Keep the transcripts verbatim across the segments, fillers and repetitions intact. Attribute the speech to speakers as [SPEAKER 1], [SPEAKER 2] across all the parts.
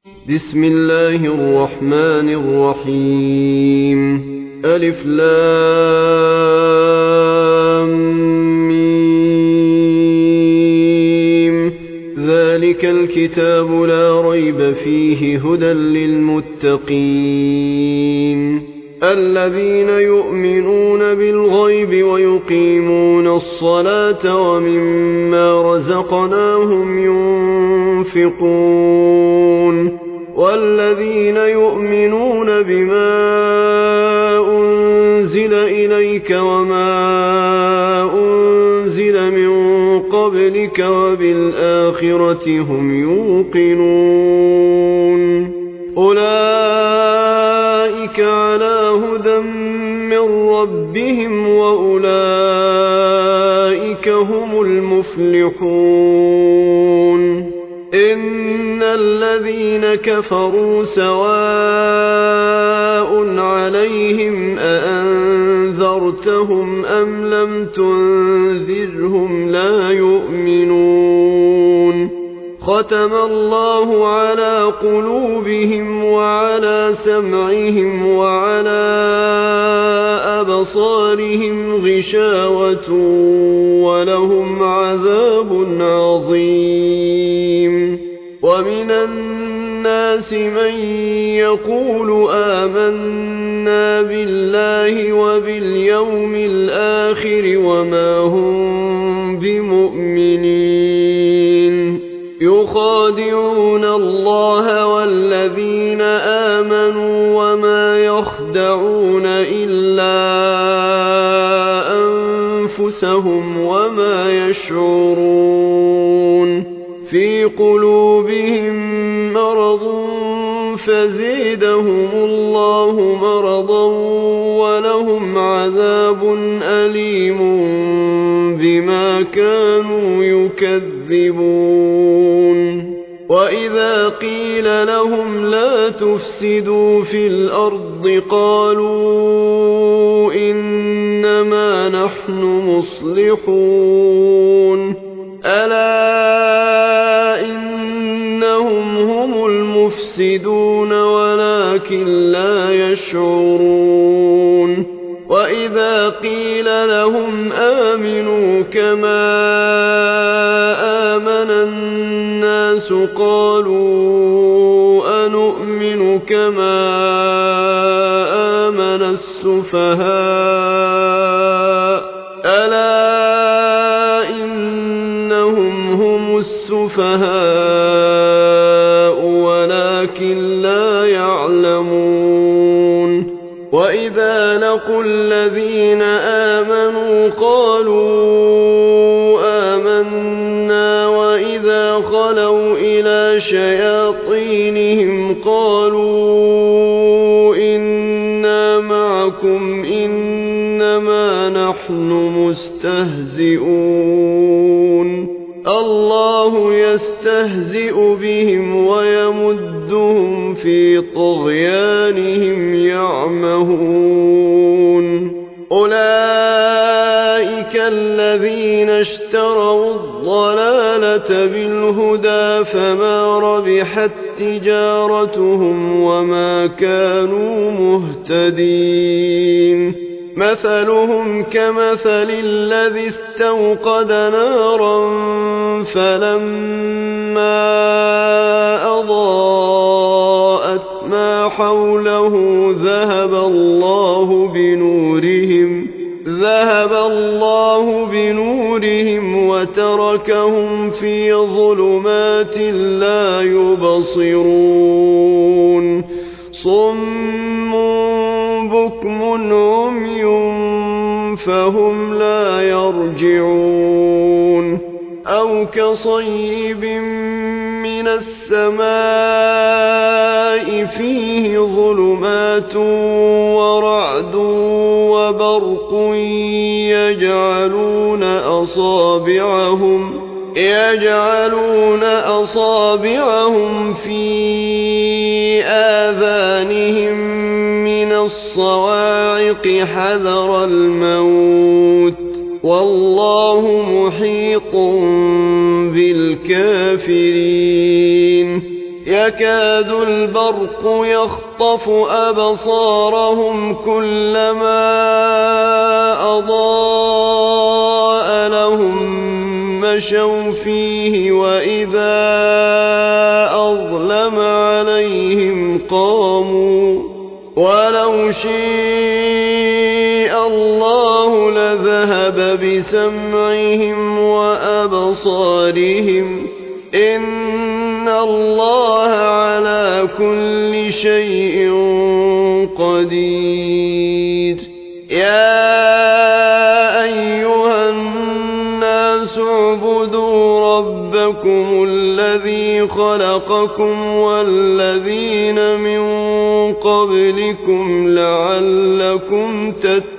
[SPEAKER 1] بسم الله الرحمن الرحيم ألف لام ميم ذلك الكتاب لا ريب فيه هدى للمتقين الذين يؤمنون بالغيب ويقيمون الصلاة ومما رزقناهم ينفقون والذين يؤمنون بما أنزل إليك وما أنزل من قبلك وبالآخرة هم يوقنون أولئك على هدى من ربهم وأولئك هم المفلحون إن الذين كفروا سواء عليهم أأنذرتهم أم لم تنذرهم لا يؤمنون ختم الله على قلوبهم وعلى سمعهم وعلى أبصارهم غشاوة ولهم عذاب عظيم ومن الناس من يقول آمنا بالله وباليوم الآخر وما هم بمؤمنين يخادعون الله والذين آمنوا وما يخدعون إلا أنفسهم وما يشعرون في قلوبهم مرض فزيدهم الله مرضا ولهم عذاب أليم بما كانوا يكذبون وإذا قيل لهم لا تفسدوا في الأرض قالوا إنما نحن مصلحون ألا إنهم هم المفسدون ولكن لا يشعرون وإذا قيل لهم آمنوا كما آمن الناس قالوا أنؤمن كما آمن السفهاء ألا إنهم هم السفهاء ولكن لا يعلمون وإذا لقوا الذين آمنوا قالوا آمنا وإذا خلوا إلى شياطينهم قالوا إنا معكم إنما نحن مستهزئون الله يستهزئ بهم ويمدهم في طغيانهم يعمهون أولئك الذين اشتروا الضلالة بالهدى فما ربحت تجارتهم وما كانوا مهتدين مثلهم كمثل الذي استوقد نارا فلما أضاءت ما حوله ذهب الله بنورهم ذهب الله بنورهم وتركهم في ظلمات لا يبصرون صم بكم عمي فهم لا يرجعون أو كصيب من السماء فيه ظلمات ورعد وبرق يجعلون أصابعهم يجعلون أصابعهم في آذانهم من الصواعق حذر الموت والله محيط بالكافرين يكاد البرق يخطف أبصارهم كلما أضاء لهم مشوا فيه وإذا أظلم عليهم قاموا ولو شاء الله لذهب بسمعهم وأبصارهم إن الله على كل شيء قدير يا أيها الناس اعبدوا ربكم الذي خلقكم والذين من قبلكم لعلكم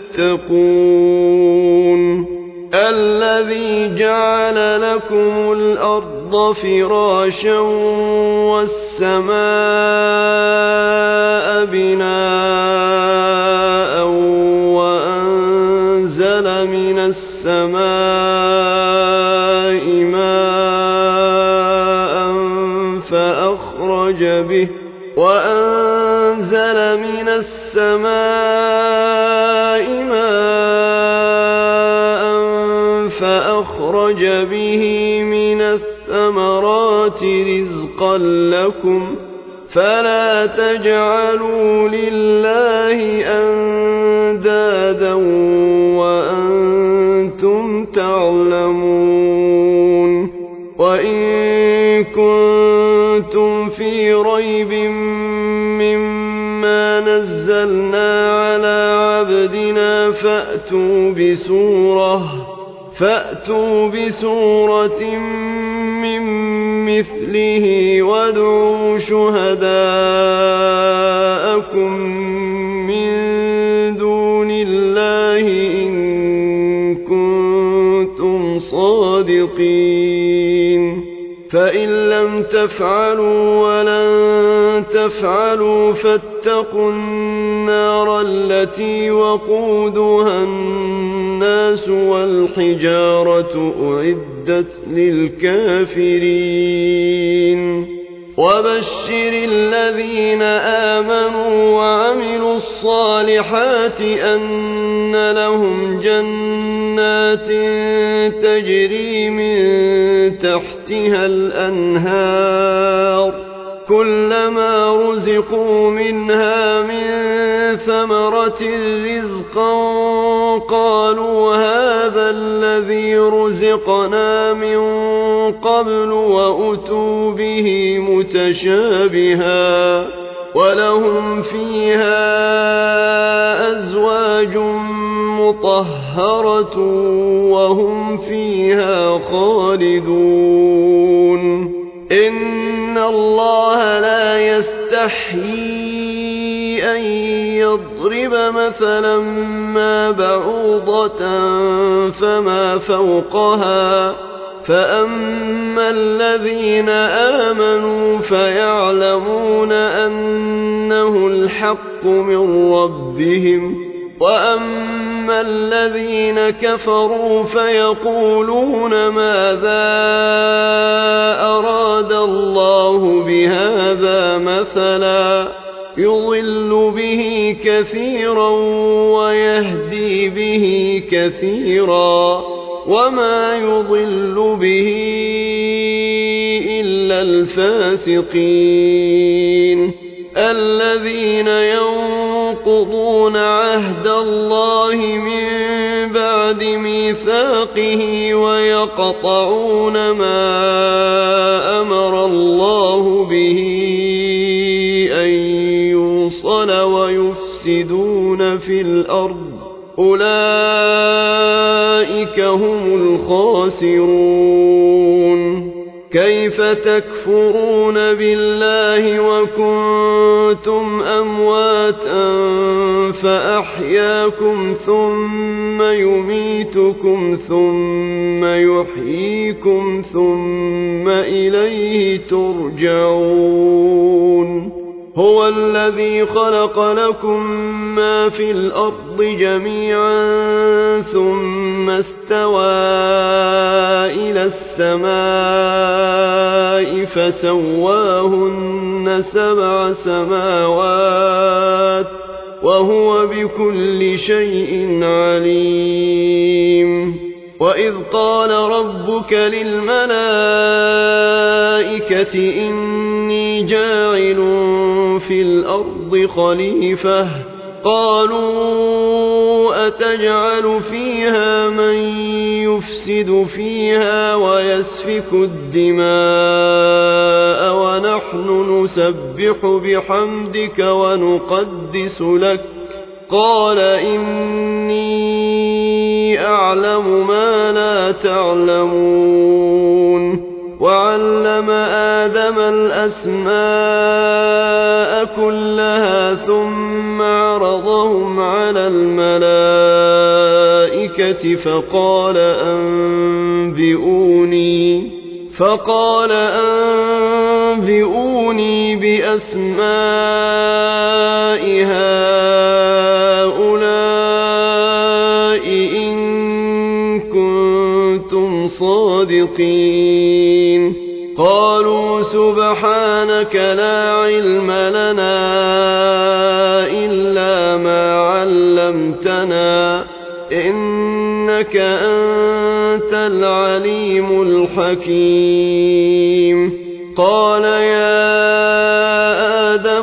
[SPEAKER 1] تتقون الذي جعل لكم الأرض فراشا والسماء بناء وأنزل من السماء ماء فأخرج به وأنزل من السماء ماء فأخرج به من الثمرات رزقا لكم فلا تجعلوا لله أندادا وأنتم تعلمون وإن كنتم في ريب مما نزلنا على عبدنا فأتوا بسورة فأتوا بسورة من مثله وادعوا شهداءكم من دون الله إن كنتم صادقين فإن لم تفعلوا ولن تفعلوا فاتقوا النار التي وقودها الناس والحجارة أعدت للكافرين وبشر الذين آمنوا وعملوا الصالحات أن لهم جنات تجري من تحتها الأنهار كلما رزقوا منها من ثمرة رزقا قالوا هذا الذي رزقنا من قبل وأتوا به متشابها ولهم فيها أزواج مطهرة وهم فيها خالدون إن الله لا يستحيي أن يضرب مثلا ما بعوضة فما فوقها فأما الذين آمنوا فيعلمون أنه الحق من ربهم وأما الذين كفروا فيقولون ماذا أراد الله بهذا مثلا يضل به كثيرا ويهدي به كثيرا وما يضل به إلا الفاسقين الذين ينقضون عهد الله من بعد ميثاقه ويقطعون ما أمر الله به أن يوصل ويفسدون في الأرض أولئك هم الخاسرون كيف تكفرون بالله وكنتم أمواتا فأحياكم ثم يميتكم ثم يحييكم ثم إليه ترجعون هو الذي خلق لكم ما في الأرض جميعا ثم ثم استوى إلى السماء فسواهن سبع سماوات وهو بكل شيء عليم وإذ قال ربك للملائكة إني جاعل في الأرض خليفة قالوا أتجعل فيها من يفسد فيها ويسفك الدماء ونحن نسبح بحمدك ونقدس لك قال إني أعلم ما لا تعلمون وعلم آدم الأسماء كلها ثم عرضهم على الملائكة فقال أنبئوني فقال أنبئوني بأسماء هؤلاء إن كنتم صادقين قالوا سبحانك لا علم لنا إلا ما علمتنا إنك أنت العليم الحكيم قال يا آدم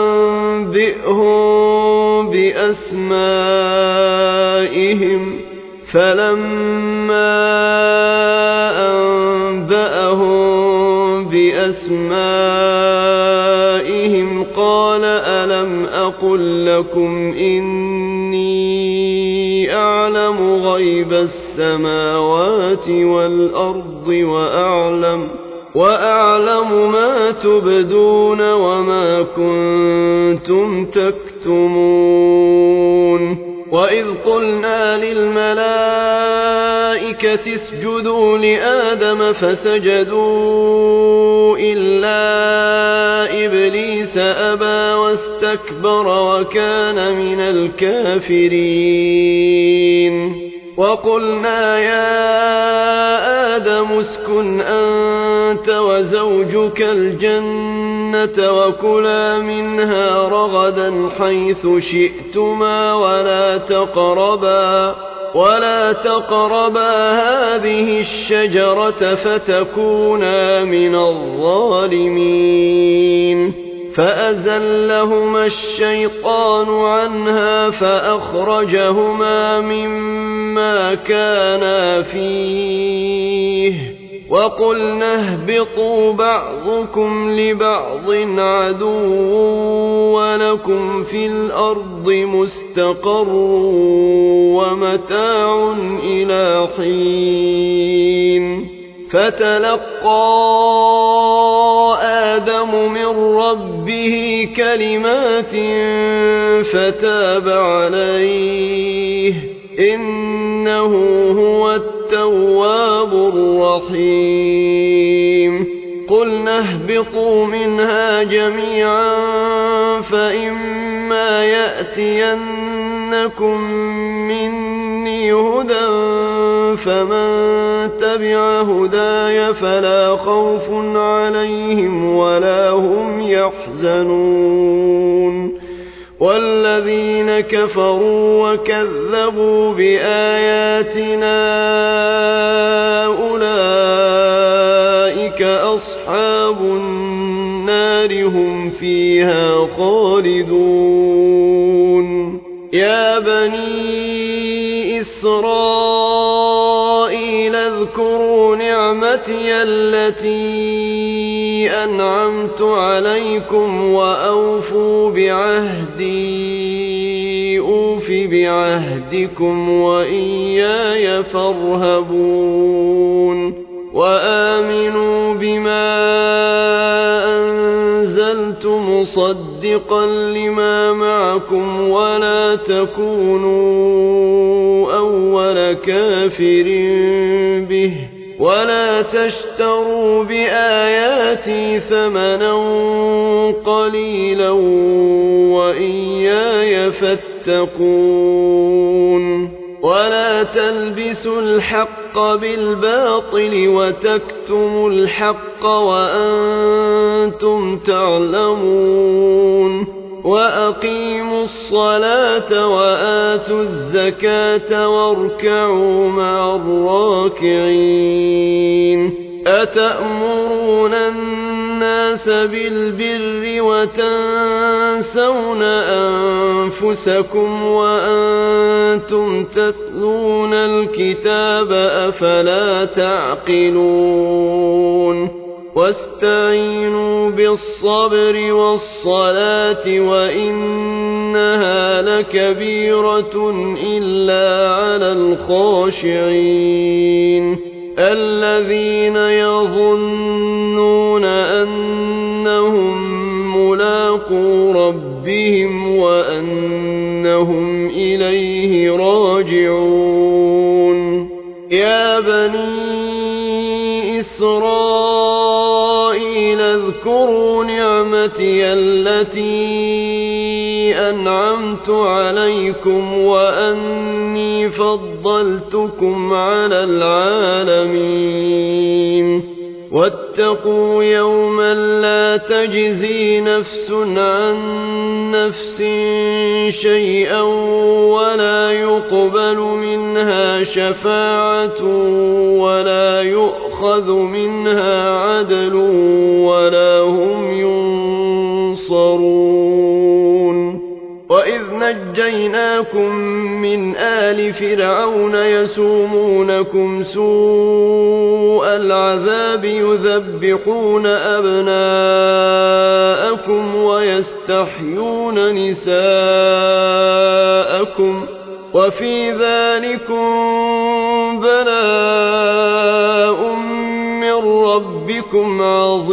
[SPEAKER 1] أنبئهم بأسمائهم فلما أنبأهم بأسمائهم قال ألم أقل لكم إني أعلم غيب السماوات والأرض وأعلم وأعلم ما تبدون وما كنتم تكتمون وإذ قلنا للملائكة اسجدوا لآدم فسجدوا إلا إبليس أبى واستكبر وكان من الكافرين وقلنا يا آدم اسكن أنت وزوجك الجنة وكلا منها رغدا حيث شئتما ولا تقربا ولا تقربا هذه الشجرة فتكونا من الظالمين فأزلهما الشيطان عنها فأخرجهما مما كانا فيه وقلنا اهبطوا بعضكم لبعض عدو ولكم في الأرض مستقر ومتاع إلى حين فتلقى آدم من ربه كلمات فتاب عليه إنه هو التواب الرحيم قلنا اهبطوا منها جميعا فإما يأتينكم مني هدى فمن تبع هداي فلا خوف عليهم ولا هم يحزنون والذين كفروا وكذبوا بآياتنا أولئك أصحاب النار هم فيها خالدون يا بني إسرائيل اذكروا نعمتي التي أنعمت عليكم وأوفوا بعهدي أوف بعهدكم وإياي فارهبون وآمنوا بما أنزلت مصدقا لما معكم ولا تكونوا أول كافر به ولا تشتروا بآياتي ثمنا قليلا وإياي فاتقون ولا تلبسوا الحق بالباطل وتكتموا الحق وأنتم تعلمون وأقيموا الصلاة وآتوا الزكاة واركعوا مع الراكعين أتأمرون الناس بالبر وتنسون أنفسكم وأنتم تتلون الكتاب أفلا تعقلون واستعينوا بالصبر والصلاة وإنها لكبيرة إلا على الخاشعين الذين يظنون أنهم ملاقو ربهم وأنهم إليه راجعون يا بني إسرائيل اذكروا نعمتي التي أنعمت عليكم وأني فضلتكم على العالمين واتقوا يوما لا تجزي نفس عن نفس شيئا ولا يقبل منها شفاعة ولا يؤخذ منها عدل ولا هم ينصرون وإذ نجيناكم من آل فرعون يسومونكم سوء العذاب يذبحون أبناءكم ويستحيون نساءكم وفي ذلكم بلاء من ربكم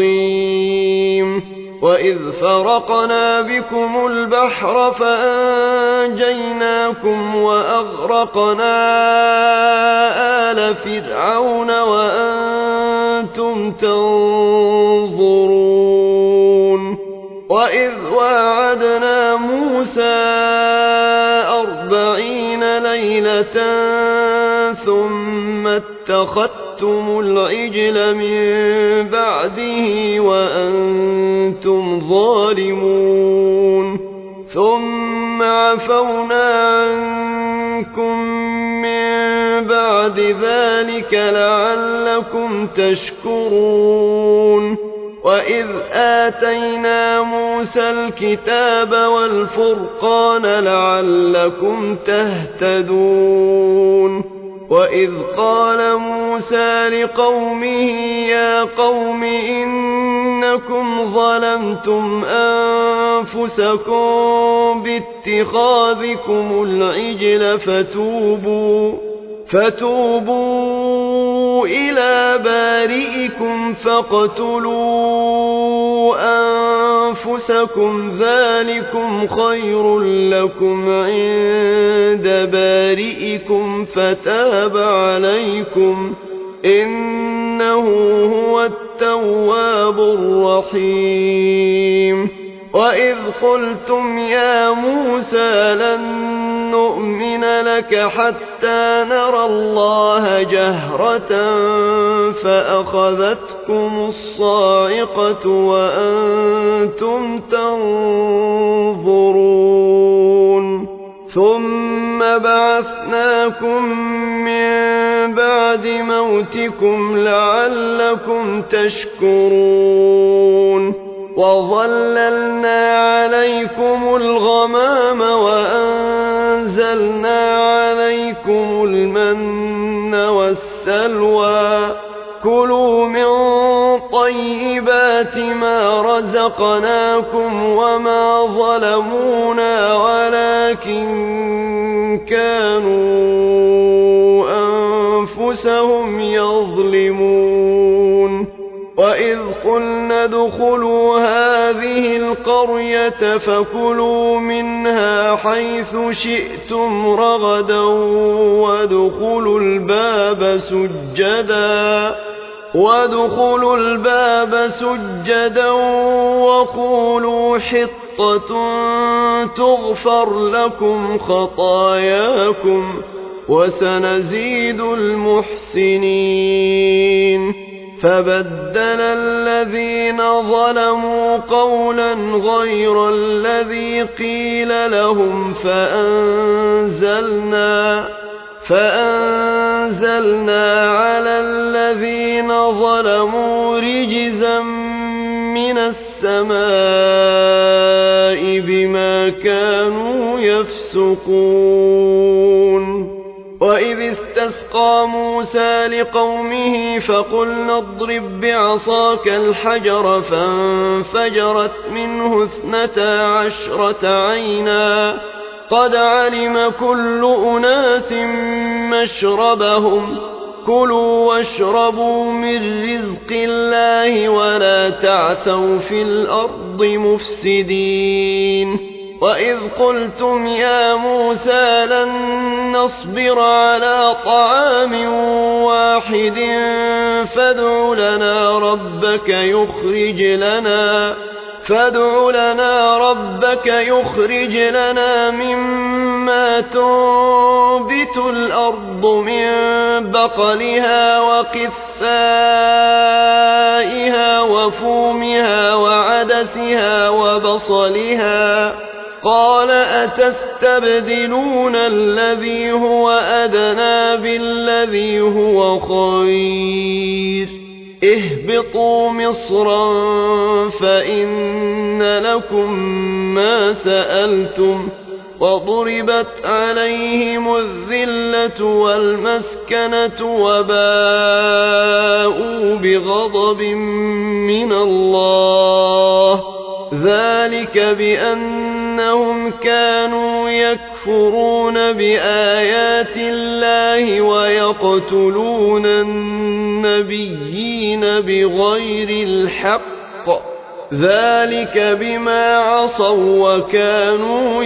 [SPEAKER 1] عظيم وإذ فرقنا بكم البحر فأنجيناكم وأغرقنا آل فرعون وأنتم تنظرون وإذ واعدنا موسى أربعين ليلة ثم اتخذتم العجل من بعده وأنتم ظالمون ثم عفونا عنكم من بعد ذلك لعلكم تشكرون وإذ آتينا موسى الكتاب والفرقان لعلكم تهتدون وإذ قال موسى لقومه يا قوم إنكم ظلمتم أنفسكم باتخاذكم العجل فتوبوا فتوبوا إلى بارئكم فاقتلوا أنفسكم ذلكم خير لكم عند بارئكم فتاب عليكم إنه هو التواب الرحيم وإذ قلتم يا موسى لن نؤمن لك حتى نرى الله جهرة فأخذتكم الصاعقة وأنتم تنظرون ثم بعثناكم من بعد موتكم لعلكم تشكرون وظللنا عليكم الغمام وأنزلنا عليكم المن والسلوى كلوا من طيبات ما رزقناكم وما ظلمونا ولكن كانوا أنفسهم يظلمون وإذ قلنا ادخلوا هذه القرية فكلوا منها حيث شئتم رغدا وادخلوا الباب سجدا وادخلوا الباب سجدا وقولوا حطة تغفر لكم خطاياكم وسنزيد المحسنين فبدل الذين ظلموا قولا غير الذي قيل لهم فأنزلنا فأنزلنا على الذين ظلموا رجزا من السماء بما كانوا يفسقون وإذ استسقى موسى لقومه فقلنا اضرب بعصاك الحجر فانفجرت منه اثنتا عشرة عينا قد علم كل أناس مشربهم كلوا واشربوا من رزق الله ولا تعثوا في الأرض مفسدين وإذ قلتم يا موسى لن نصبر على طعام واحد فادع لنا ربك يخرج لنا فادع لنا ربك يخرج لنا مما تنبت الأرض من بقلها وقثائها وفومها وعدسها وبصلها قال أتستبدلون الذي هو أدنى بالذي هو خير اهبطوا مصرا فإن لكم ما سألتم وضربت عليهم الذلة والمسكنة وباءوا بغضب من الله ذلك بأنهم كانوا يكفرون بآيات الله ويقتلون النبيين بغير الحق ذلك بما عصوا وكانوا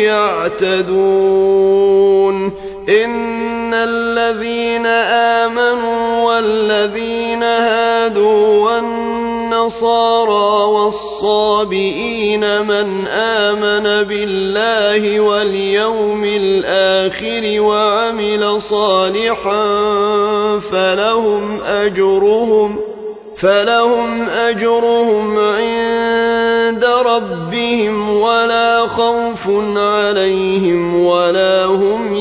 [SPEAKER 1] يعتدون إن الذين آمنوا والذين هادوا والنصارى والصابئين من آمن بالله واليوم الآخر وعمل صالحا فلهم أجرهم فلهم أجرهم عند ربهم ولا خوف عليهم ولا هم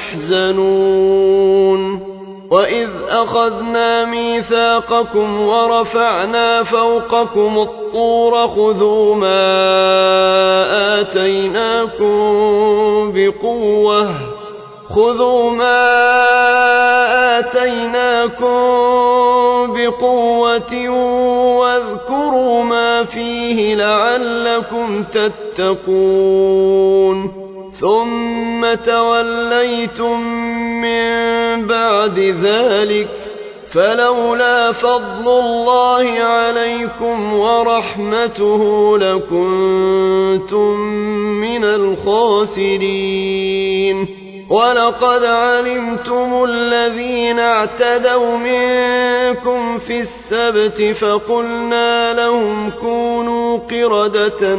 [SPEAKER 1] يحزنون وإذ أخذنا ميثاقكم ورفعنا فوقكم الطور خذوا ما آتيناكم بقوة خذوا ما آتيناكم بقوة واذكروا ما فيه لعلكم تتقون ثم توليتم من بعد ذلك فلولا فضل الله عليكم ورحمته لكنتم من الخاسرين ولقد علمتم الذين اعتدوا منكم في السبت فقلنا لهم كونوا قردة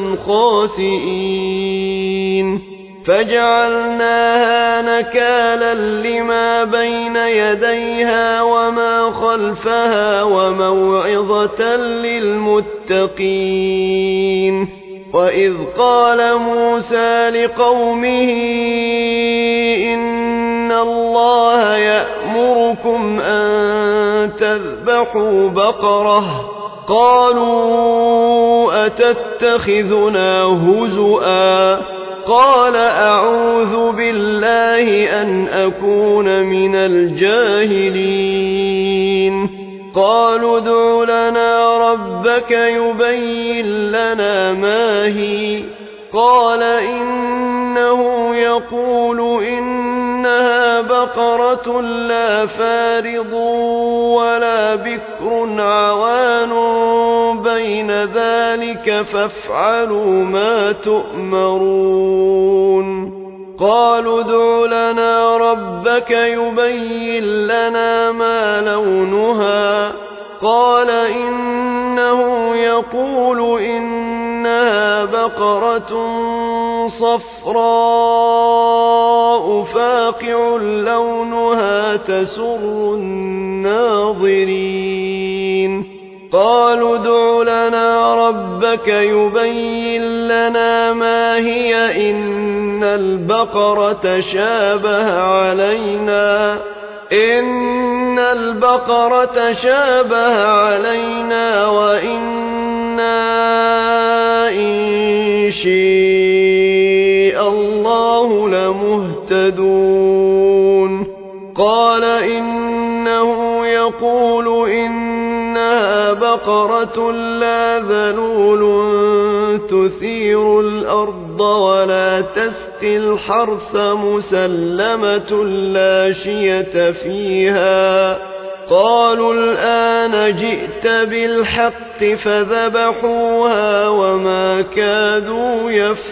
[SPEAKER 1] خاسئين فجعلناها نكالا لما بين يديها وما خلفها وموعظة للمتقين وإذ قال موسى لقومه إن الله يأمركم أن تذبحوا بقرة قالوا أتتخذنا هزؤا قال أعوذ بالله أن أكون من الجاهلين قالوا ادع لنا ربك يبين لنا ما هي قال إنه يقول إنها بقرة لا فارض ولا بكر عوان بين ذلك فافعلوا ما تؤمرون قالوا ادع لنا ربك يبين لنا ما لونها قال إنه يقول إنها بقرة صفراء فاقع لونها تسر الناظرين قالوا ادع لنا ربك يبين لنا ما هي إن البقرة شابه علينا إن البقرة شابه علينا وإنا إن شاء الله لمهتدون قال إنه يقول إنها بقرة لا ذلول تثير الأرض ولا تسقي الحرث مسلمة لا شية فيها قالوا الآن جئت بالحق فذبحوها وما كادوا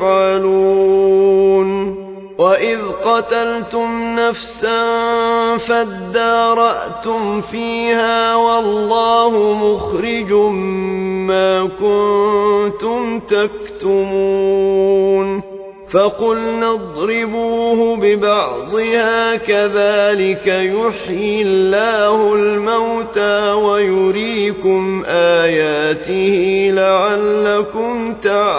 [SPEAKER 1] يفعلون وإذ قتلتم نفسا فادارأتم فيها والله مخرج ما كنتم تكتمون فقلنا اضربوه ببعضها كذلك يحيي الله الموتى ويريكم آياته لعلكم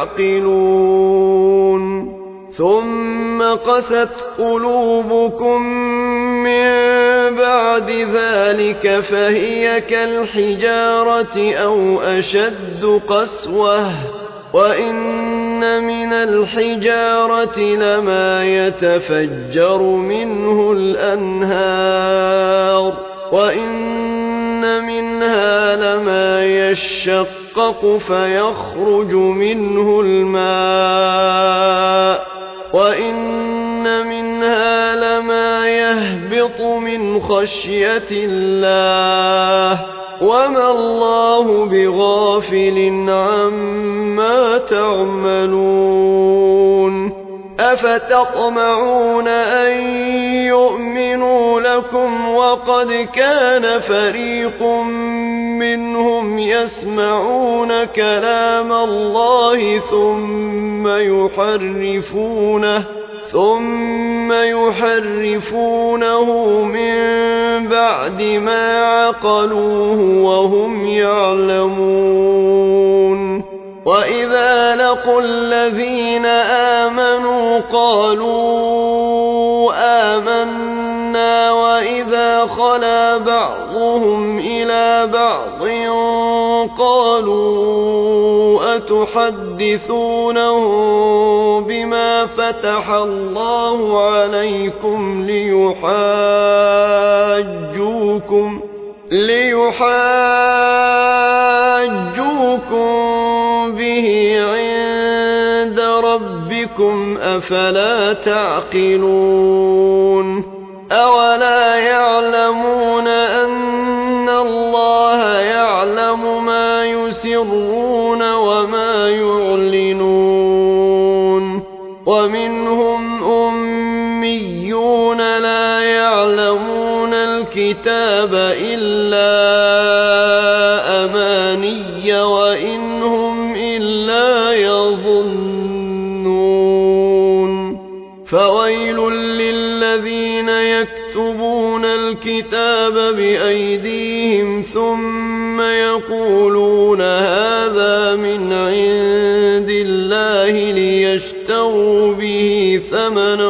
[SPEAKER 1] تعقلون ثم قست قلوبكم من بعد ذلك فهي كالحجارة أو أشد قسوة وإن من الحجارة لما يتفجر منه الأنهار وإن منها لما يشقق فيخرج منه الماء وإن منها لما يهبط من خشية الله وما الله بغافل عما تعملون أفتطمعون أن يؤمنوا لكم وقد كان فريق منهم يسمعون كلام الله ثم يحرفونه ثم يحرفونه من بعد ما عقلوه وهم يعلمون وإذا لقوا الذين آمنوا قالوا آمنا وإذا خلا بعضهم إلى بعض قالوا أتحدثونهم بما فتح الله عليكم ليحاجوكم ليحاجوكم به عند ربكم أفلا تعقلون أولا يعلمون أن الله يعلم ما يسرون وما يعلنون ومنهم أميون لا يعلمون الكتاب إلا أماني وإن هم إلا يظنون فويل للذين يكتبون الكتاب بأيديهم ثم يقولون هذا من عند الله ليشتروا به ثمنا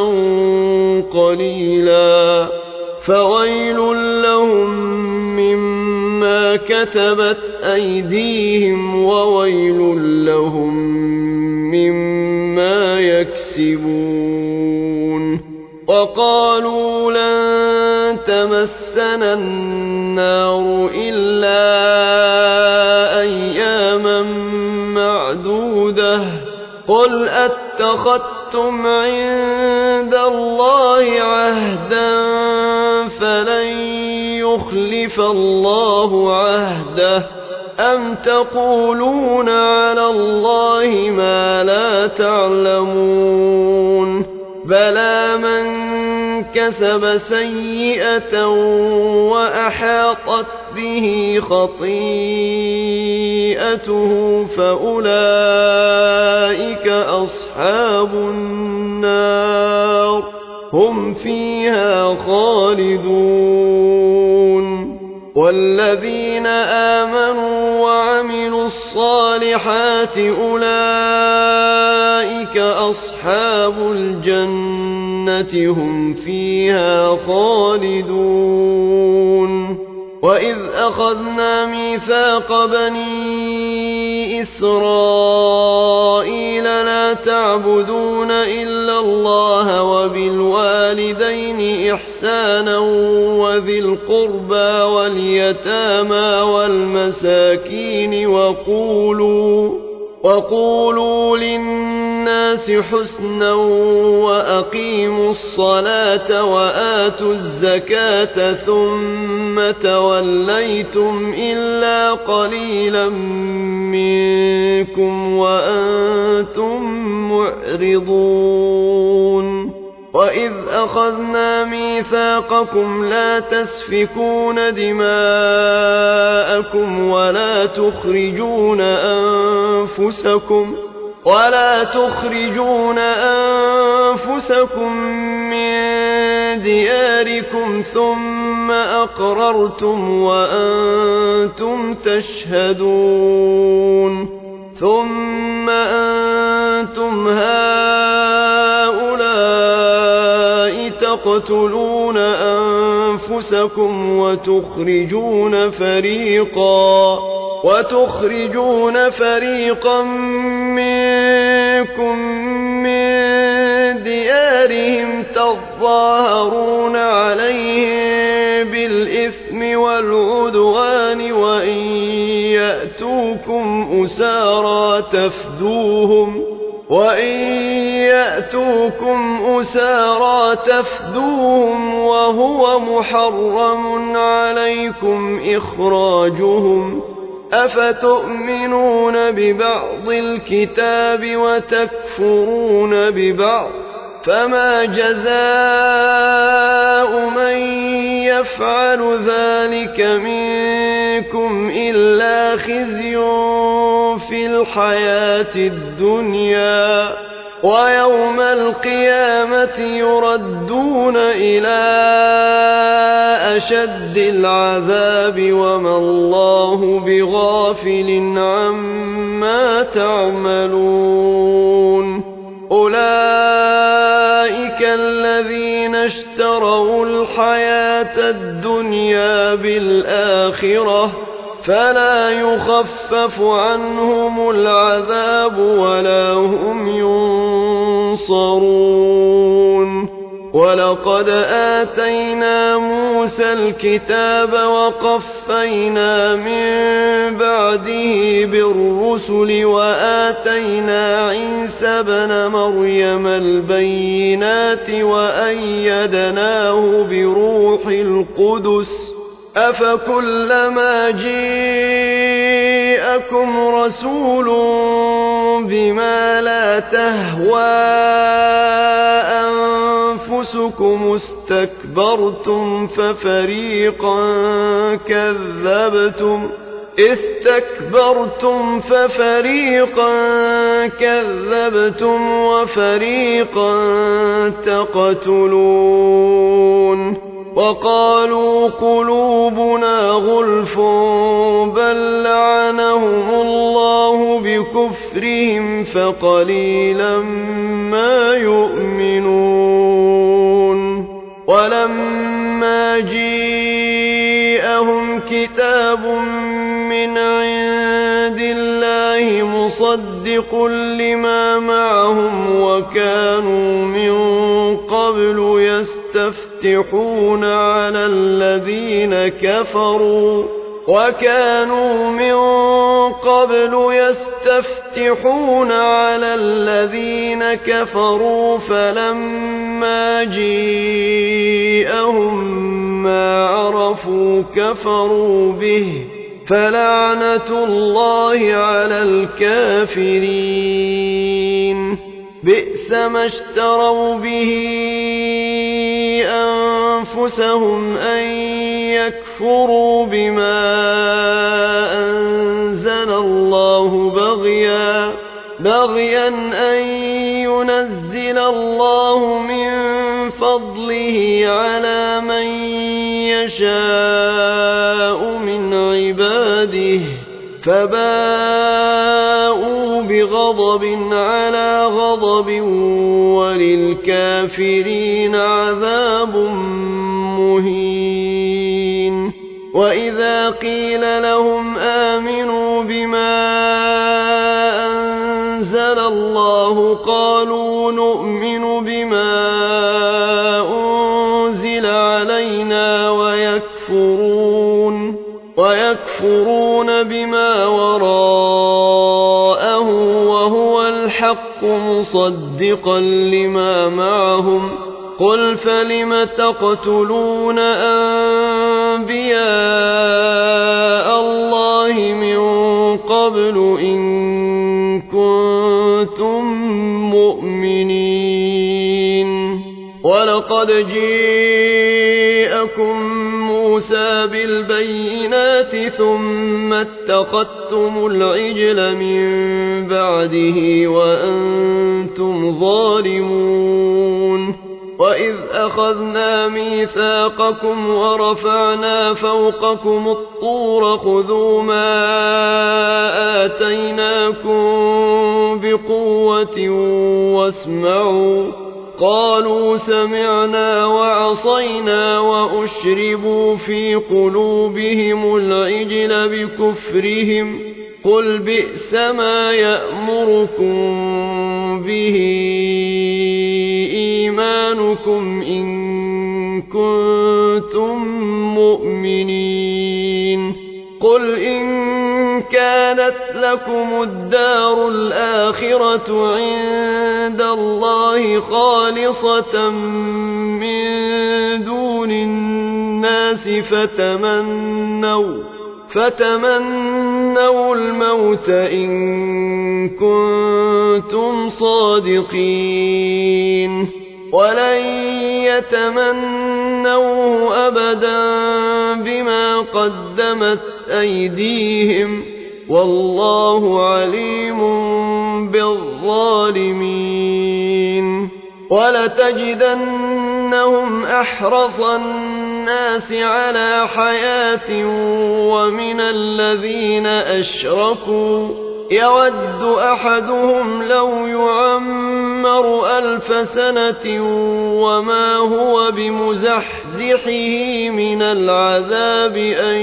[SPEAKER 1] قليلا فويل لهم مما كتبت أيديهم وويل لهم مما يكسبون وقالوا لن تمسنا النار إلا أياما معدودة قل أتخذتم عند الله عهدا فلن يخلف الله عهده أم تقولون على الله ما لا تعلمون بلى من كسب سيئة وأحاطت به خطيئته فأولئك أصحاب النار هم فيها خالدون والذين آمنوا وعملوا الصالحات أولئك أصحاب الجنة هم فيها خالدون وإذ أخذنا ميثاق بني إسرائيل لا تعبدون إلا الله وبالوالدين إحسانا وذي القربى واليتامى والمساكين وقولوا وقولوا للناس حسنا وأقيموا الصلاة وآتوا الزكاة ثم توليتم إلا قليلا منكم وأنتم معرضون وإذ أخذنا ميثاقكم لا تسفكون دماءكم ولا تخرجون أنفسكم ولا تخرجون أنفسكم من دياركم ثم أقررتم وأنتم تشهدون ثم أنتم هؤلاء تقتلون أنفسكم وتخرجون فريقا وتخرجون فريقا منكم من ديارهم تظاهرون عليهم بالإثم والعدوان وإن يأتوكم أسارى تفدوهم وإن يأتوكم أسارى تفدوهم وهو محرم عليكم إخراجهم أفتؤمنون ببعض الكتاب وتكفرون ببعض فما جزاء من يفعل ذلك منكم إلا خزي في الحياة الدنيا ويوم القيامة يردون إلى أشد العذاب وما الله بغافل عما تعملون أولئك الذين اشتروا الحياة الدنيا بالآخرة فلا يخفف عنهم العذاب ولا هم ينصرون ولقد آتينا موسى الكتاب وقفينا من بعده بالرسل وآتينا عيسى ابن مريم البينات وأيدناه بروح القدس أفكلما جاءكم رسول بما لا تهوى أنفسكم استكبرتم ففريقا كذبتم استكبرتم ففريقا كذبتم وفريقا تقتلون وقالوا قلوبنا غلف بل لعنهم الله بكفرهم فقليلا ما يؤمنون ولما جاءهم كتاب من عند الله مصدق لما معهم وكانوا من قبل يستفتحون على الذين كفروا وكانوا من قبل يستفتحون على الذين كفروا فلما جاءهم ما عرفوا كفروا به فلعنة الله على الكافرين بئس ما اشتروا به أنفسهم أن يكفروا بما أنزل الله بغيا بغيا أن ينزل الله من فضله على من يشاء من عباده فباءوا بغضب على غضب وللكافرين عذاب مهين. وإذا قيل لهم آمنوا بما أنزل الله قالوا نؤمن بما أنزل علينا ويكفرون ويكفرون بما وراءه وهو الحق مصدقا لما معهم قل فلم تقتلون أنبياء الله من قبل إن كنتم مؤمنين ولقد جاءكم موسى بالبينات ثم اتخذتم العجل من بعده وأنتم ظالمون. وإذ أخذنا ميثاقكم ورفعنا فوقكم الطور خذوا ما آتيناكم بقوة واسمعوا قالوا سمعنا وعصينا وأشربوا في قلوبهم العجل بكفرهم قل بئس ما يأمركم به إيمانكم إن كنتم مؤمنين. قل إن كانت لكم الدار الآخرة عند الله خالصة من دون الناس فتمنوا فتمنوا الموت إن كنتم صادقين ولن يتمنوه أبدا بما قدمت أيديهم والله عليم بالظالمين. ولتجدنهم أحرص الناس على حياة ومن الذين أشركوا يود أحدهم لو يعمر ألف سنة وما هو بمزحزحه من العذاب أن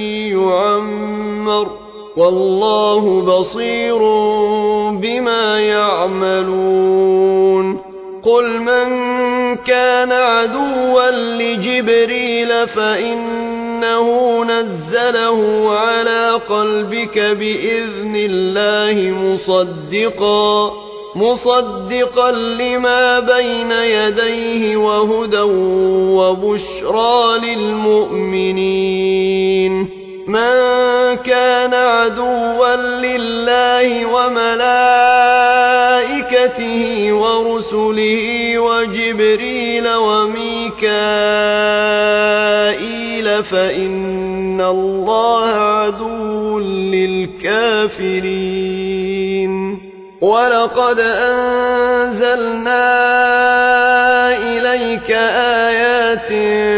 [SPEAKER 1] يعمر والله بصير بما يعملون. قل من كان عدوا لجبريل فإنه نزله على قلبك بإذن الله مصدقا مصدقا لما بين يديه وهدى وبشرى للمؤمنين. من كان عدوا لله وملائكته ورسله وجبريل وميكائيل فإن الله عدو للكافرين. ولقد أنزلنا إليك آيات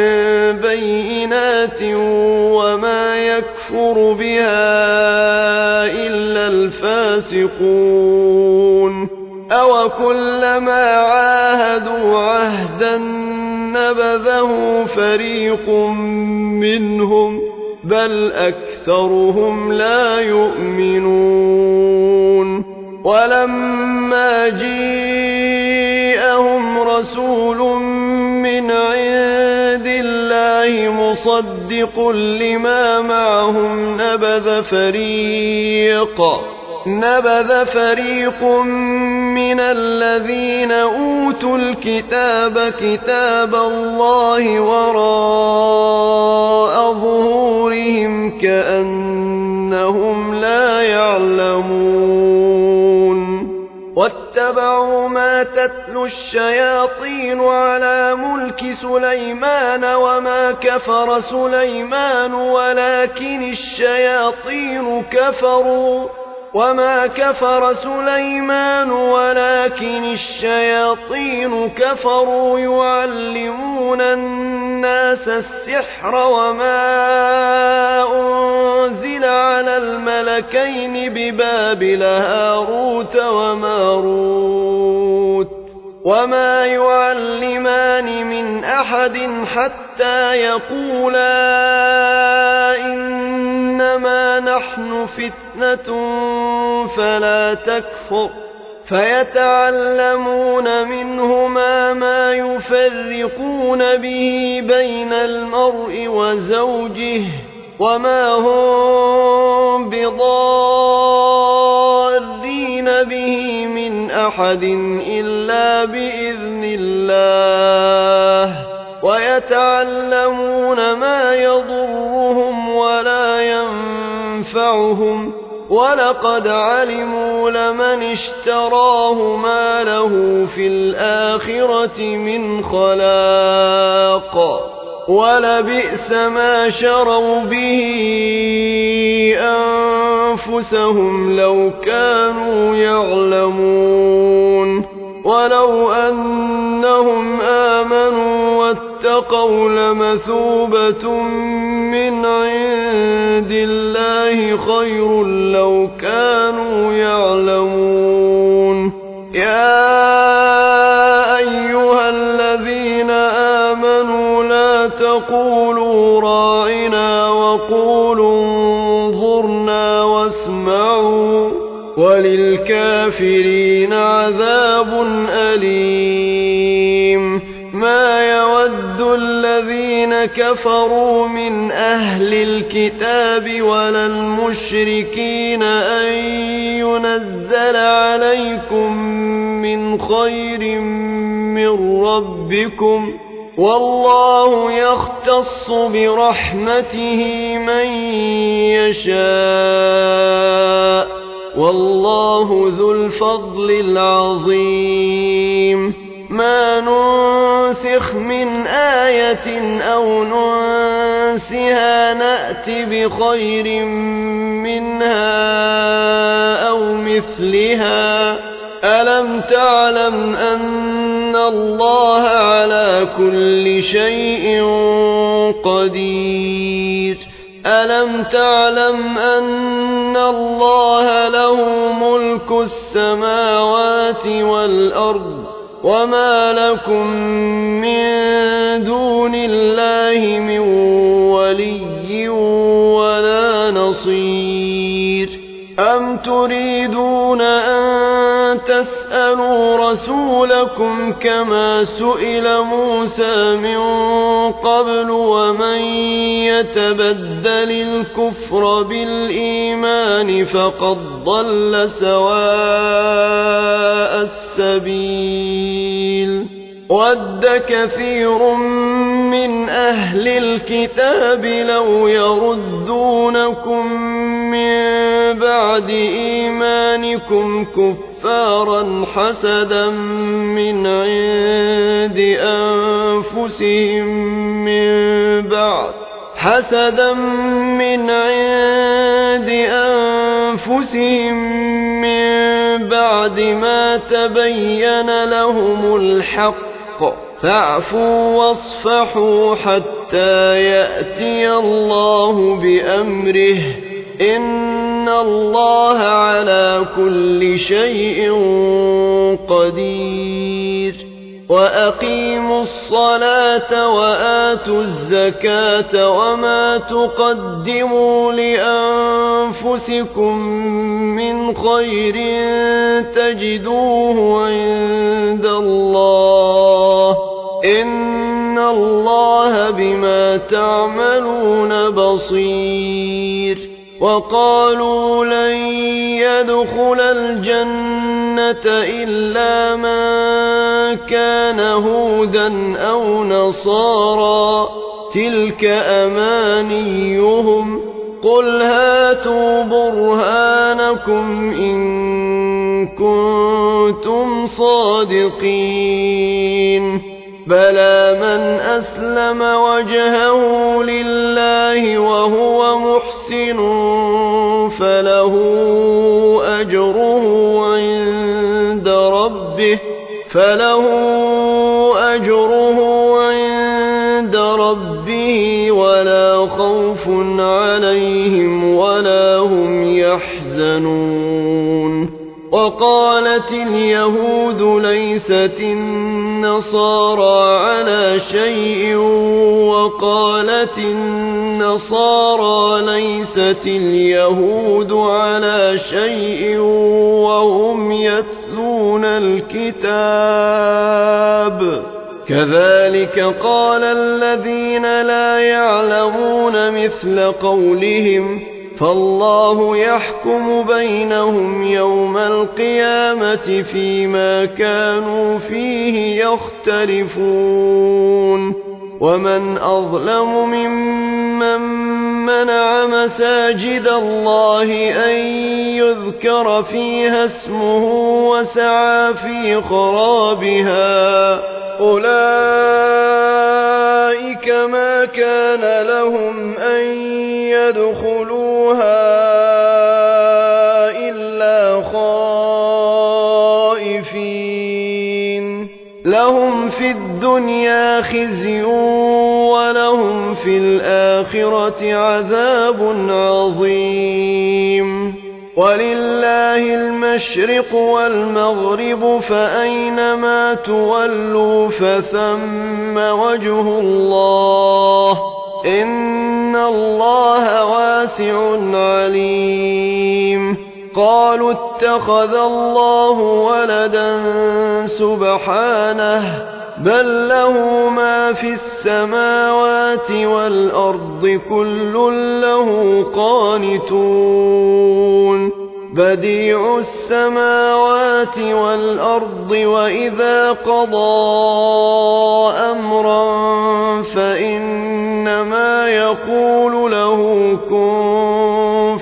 [SPEAKER 1] بينات وما يكفر بها إلا الفاسقون. أو كلما عاهدوا عهدا نبذه فريق منهم بل أكثرهم لا يؤمنون. ولما جاءهم رسول من عند الله مصدق لما معهم نبذ فريق نبذ فريق من الذين أوتوا الكتاب كتاب الله وراء ظهورهم كأنهم لا يعلمون. واتبعوا واتبعوا ما تتلو الشياطين على ملك سليمان وما كفر سليمان ولكن الشياطين كفروا وما كفر سليمان ولكن الشياطين كفروا يعلمون الناس السحر وما أنزل على الملكين ببابل هاروت وماروت وما يعلمان من أحد حتى يقولا إنما نحن فتنة فلا تكفر فيتعلمون منهما ما يفرقون به بين المرء وزوجه وما هم بضارين به من أحد إلا بإذن الله ويتعلمون ما يضرهم ولا ينفعهم ولقد علموا لمن اشتراه ما له في الآخرة من خلاق ولبئس ما شروا به أنفسهم لو كانوا يعلمون ولو أنهم آمنوا واتقوا لمثوبة من عند الله خير لو كانوا يعلمون يا أيها الذين آمنوا لا تقولوا راعنا وقولوا انظرنا واسمعوا وللكافرين عذاب أليم ما يود الذين كفروا من أهل الكتاب ولا المشركين أن ينزل عليكم من خير من ربكم والله يختص برحمته من يشاء والله ذو الفضل العظيم ما ننسخ من آية أو ننسها نأت بخير منها أو مثلها ألم تعلم أن الله على كل شيء قدير ألم تعلم أن الله له ملك السماوات والأرض وما لكم من دون الله من ولي ولا نصير أم تريدون أن تسألوا رسولكم كما سئل موسى من قبل ومن يتبدل الكفر بالإيمان فقد ضل سواء السبيل ود كثير من أهل الكتاب لو يردونكم من بعد إيمانكم كفارا حسدا من عند أنفسهم من بعد حسدا من عند أنفسهم من بعد ما تبين لهم الحق فاعفوا واصفحوا حتى يأتي الله بأمره إن الله على كل شيء قدير وأقيموا الصلاة وآتوا الزكاة وما تقدموا لأنفسكم من خير تجدوه عند الله إن الله بما تعملون بصير وقالوا لن يدخل الجنة إلا من كان هودا أو نصارى تلك أمانيهم قل هاتوا برهانكم إن كنتم صادقين بلى من أسلم وجهه لله وهو محسن فله أجره عند ربه فله أجره عند ربه ولا خوف عليهم ولا هم يحزنون وقالت اليهود ليست النصارى على شيء وقالت النصارى ليست اليهود على شيء وهم يتلون الكتاب كذلك قال الذين لا يعلمون مثل قولهم فالله يحكم بينهم يوم القيامة فيما كانوا فيه يختلفون ومن أظلم ممن منع مساجد الله أن يذكر فيها اسمه وسعى في خرابها أولئك ما كان لهم أن يدخلوها إلا خائفين لهم في الدنيا خزي ولهم في الآخرة عذاب عظيم ولله المشرق والمغرب فأينما تولوا فثم وجه الله إن الله واسع عليم قالوا اتخذ الله ولدا سبحانه بل له ما في السماوات والأرض كل له قانتون بديع السماوات والأرض وإذا قضى أمرا فإنما يقول له كن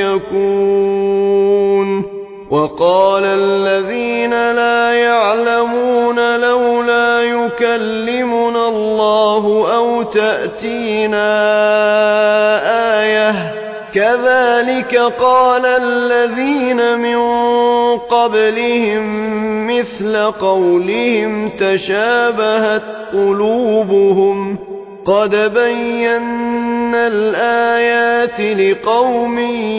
[SPEAKER 1] فيكون وقال الذين لا يعلمون لولا يكلمنا الله أو تأتينا آية كذلك قال الذين من قبلهم مثل قولهم تشابهت قلوبهم قد بينا الآيات لقوم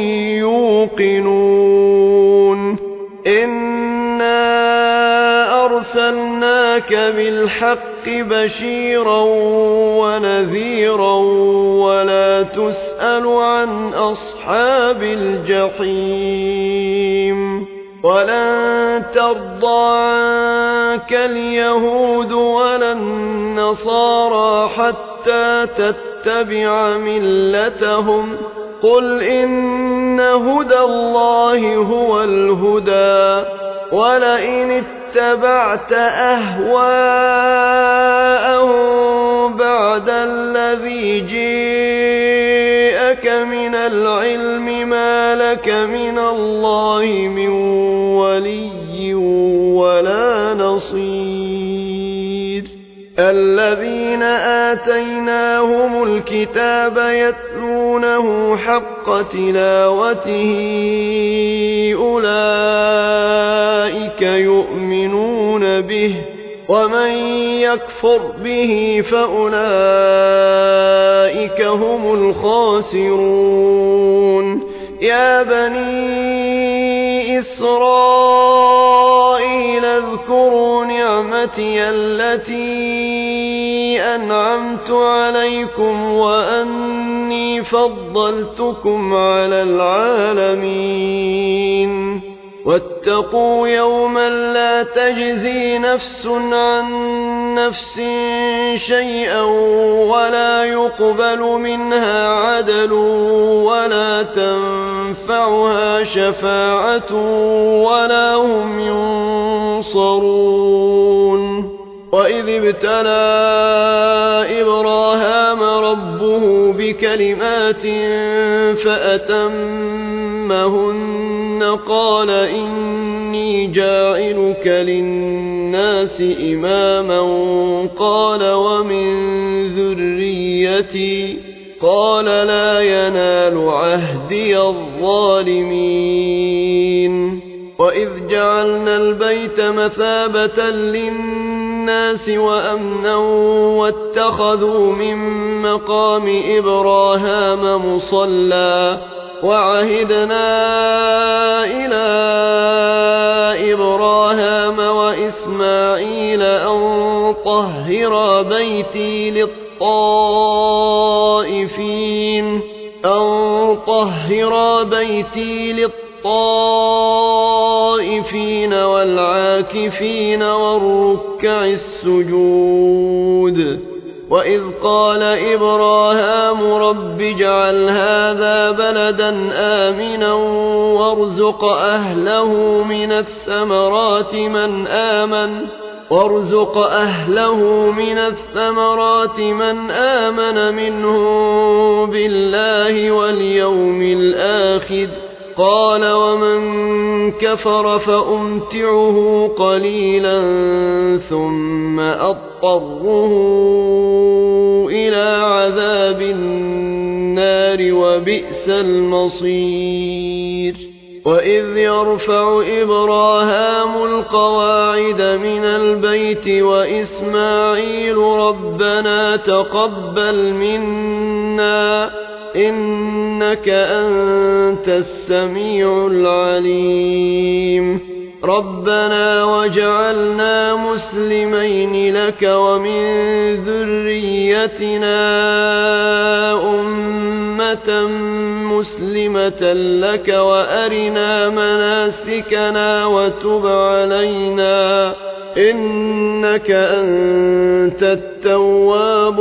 [SPEAKER 1] يوقنون إنا أرسلناك بالحق بشيرا ونذيرا ولا تسأل عن أصحاب الجحيم ولن ترضى عنك اليهود ولا النصارى حتى تتبع ملتهم قل إن هدى الله هو الهدى ولئن اتبعت أهواءهم بعد الذي جاءك من العلم ما لك من الله من ولي ولا نصير الذين آتيناهم الكتاب يتلونه حق تلاوته أولئك يؤمنون به ومن يكفر به فأولئك هم الخاسرون يا بني إسرائيل اذكروا نعمتي التي أنعمت عليكم وأني فضلتكم على العالمين واتقوا يوما لا تجزي نفس عن نفس شيئا ولا يقبل منها عدل ولا تنفعها شفاعة ولا هم ينصرون وإذ ابتلى إبراهام ربه بكلمات فأتمهن قال إني جاعلك للناس إماما قال ومن ذريتي قال لا ينال عهدي الظالمين وإذ جعلنا البيت مثابة للناس وأمنا واتخذوا من مقام إبراهام مصلى وعهدنا إلى إبراهام وإسماعيل أن طهرا بيتي للطائفين أن طهرا بيتي للطائفين والعاكفين والركع السجود وإذ قال إبراهام رب اجعل هذا بلدا آمنا وارزق أهله من الثمرات من آمن وارزق أهله من الثمرات من آمن منهم بالله واليوم الآخر قال ومن كفر فأمتعه قليلا ثم أضطره إلى عذاب النار وبئس المصير وإذ يرفع إبراهام القواعد من البيت وإسماعيل ربنا تقبل منا إنك أنت السميع العليم ربنا وجعلنا مسلمين لك ومن ذريتنا أمة مسلمة لك وأرنا مناسكنا وتب علينا إنك أنت التواب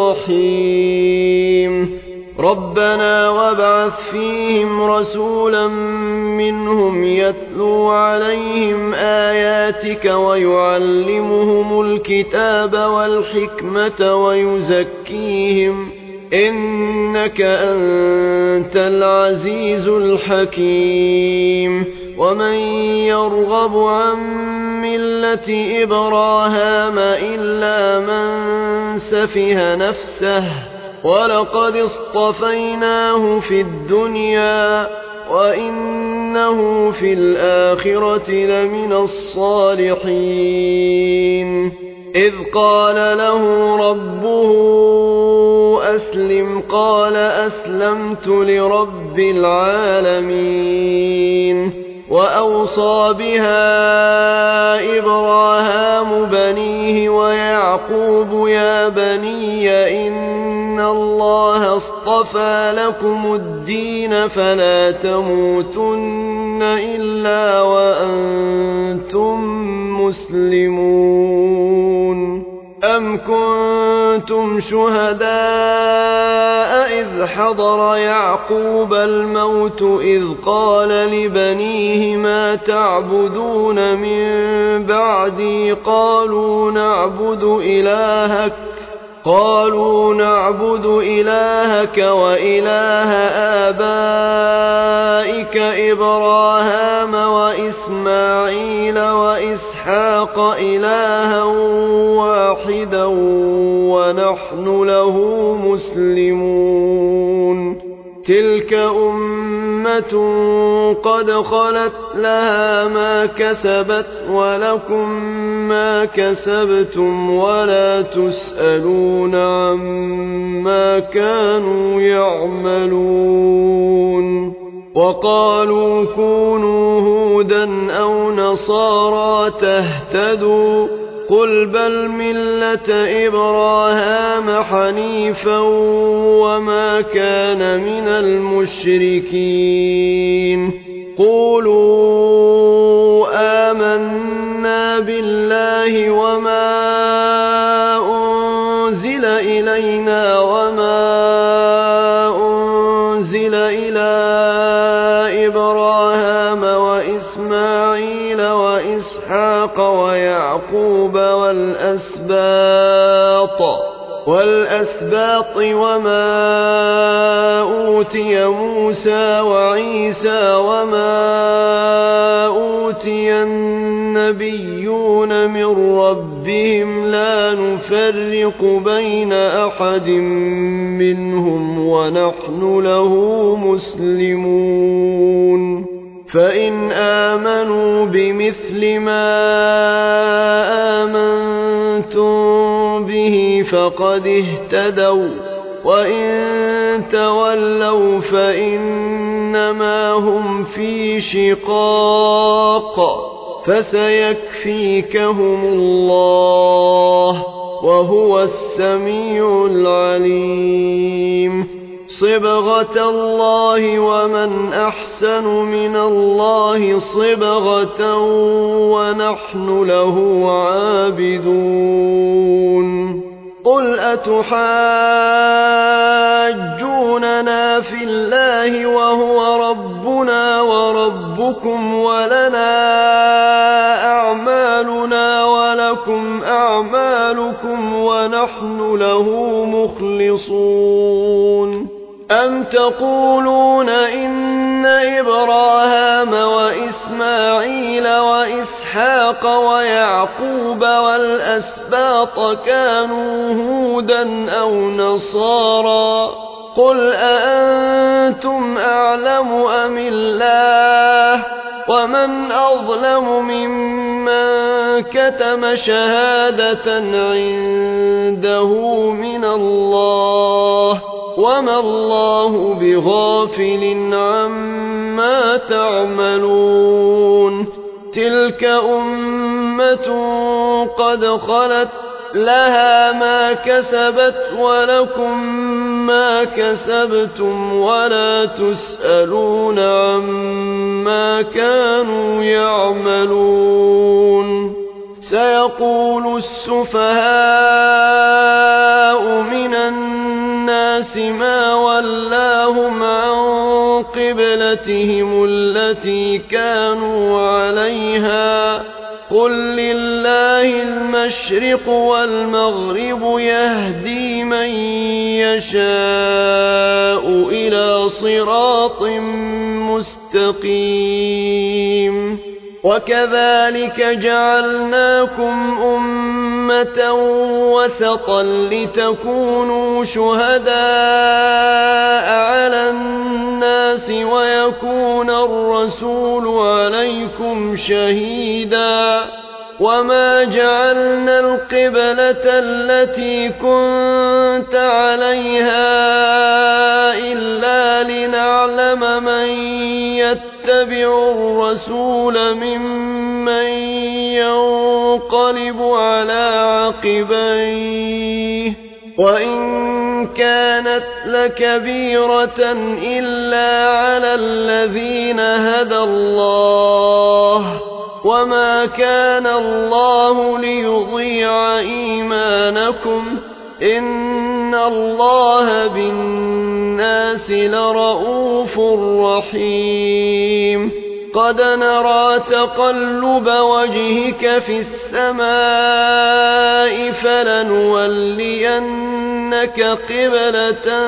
[SPEAKER 1] الرحيم ربنا وابعث فيهم رسولا منهم يتلو عليهم آياتك ويعلمهم الكتاب والحكمة ويزكيهم إنك أنت العزيز الحكيم ومن يرغب عن ملة إبراهام إلا من سفه نفسه ولقد اصطفيناه في الدنيا وإنه في الآخرة لمن الصالحين إذ قال له ربه أسلم قال أسلمت لرب العالمين وأوصى بها إبراهام بنيه ويعقوب يا بني إن الله اصطفى لكم الدين فلا تموتن إلا وأنتم مسلمون أم كنتم شهداء إذ حضر يعقوب الموت إذ قال لبنيه ما تعبدون من بعدي قالوا نعبد إلهك قالوا نعبد إلهك وإله آبائك إبراهام وإسماعيل وإسحاق إلها واحدا ونحن له مسلمون تلك أمة قد خلت لها ما كسبت ولكم ما كسبتم ولا تسألون عما كانوا يعملون وقالوا كونوا هودا أو نصارى تهتدوا قل بل ملة إبراهام حنيفا وما كان من المشركين قولوا آمنا بالله وما أنزل إلينا وما أنزل إلى إبراهام وإسماعيل وإسحاق ويعقوب والأسباط والأسباط وما أوتي موسى وعيسى وما أوتي النبيون من ربهم لا نفرق بين أحد منهم ونحن له مسلمون فإن آمنوا بمثل ما آمنتم به فقد اهتدوا وإن تولوا فإنما هم في شقاق فسيكفيكهم الله وهو السميع العليم صبغة الله ومن أحسن من الله صبغة ونحن له عابدون قل أتحاجوننا في الله وهو ربنا وربكم ولنا أعمالنا ولكم أعمالكم ونحن له مخلصون أم تقولون إن إبراهام وإسماعيل وإسحاق ويعقوب والأسباط كانوا هودا أو نصارى قل أأنتم أعلم أم الله ومن أظلم ممن كتم شهادة عنده من الله وما الله بغافل عما تعملون تلك أمة قد خلت لها ما كسبت ولكم ما كسبتم ولا تسألون عما كانوا يعملون سيقول السفهاء من الناس ما ولاهم عن قبلتهم التي كانوا عليها قل لله المشرق والمغرب يهدي من يشاء إلى صراط مستقيم وكذلك جعلناكم أمة وسطا لتكونوا شهداء على الناس ويكون الرسول عليكم شهيدا وما جعلنا القبلة التي كنت عليها إلا لنعلم من يتبع الرسول ممن ينقلب على عقبيه وإن كانت لكبيرة إلا على الذين هدى الله وما كان الله ليضيع إيمانكم إن الله بالناس لرءوف رحيم قد نرى تقلب وجهك في السماء فلنولينك قبلة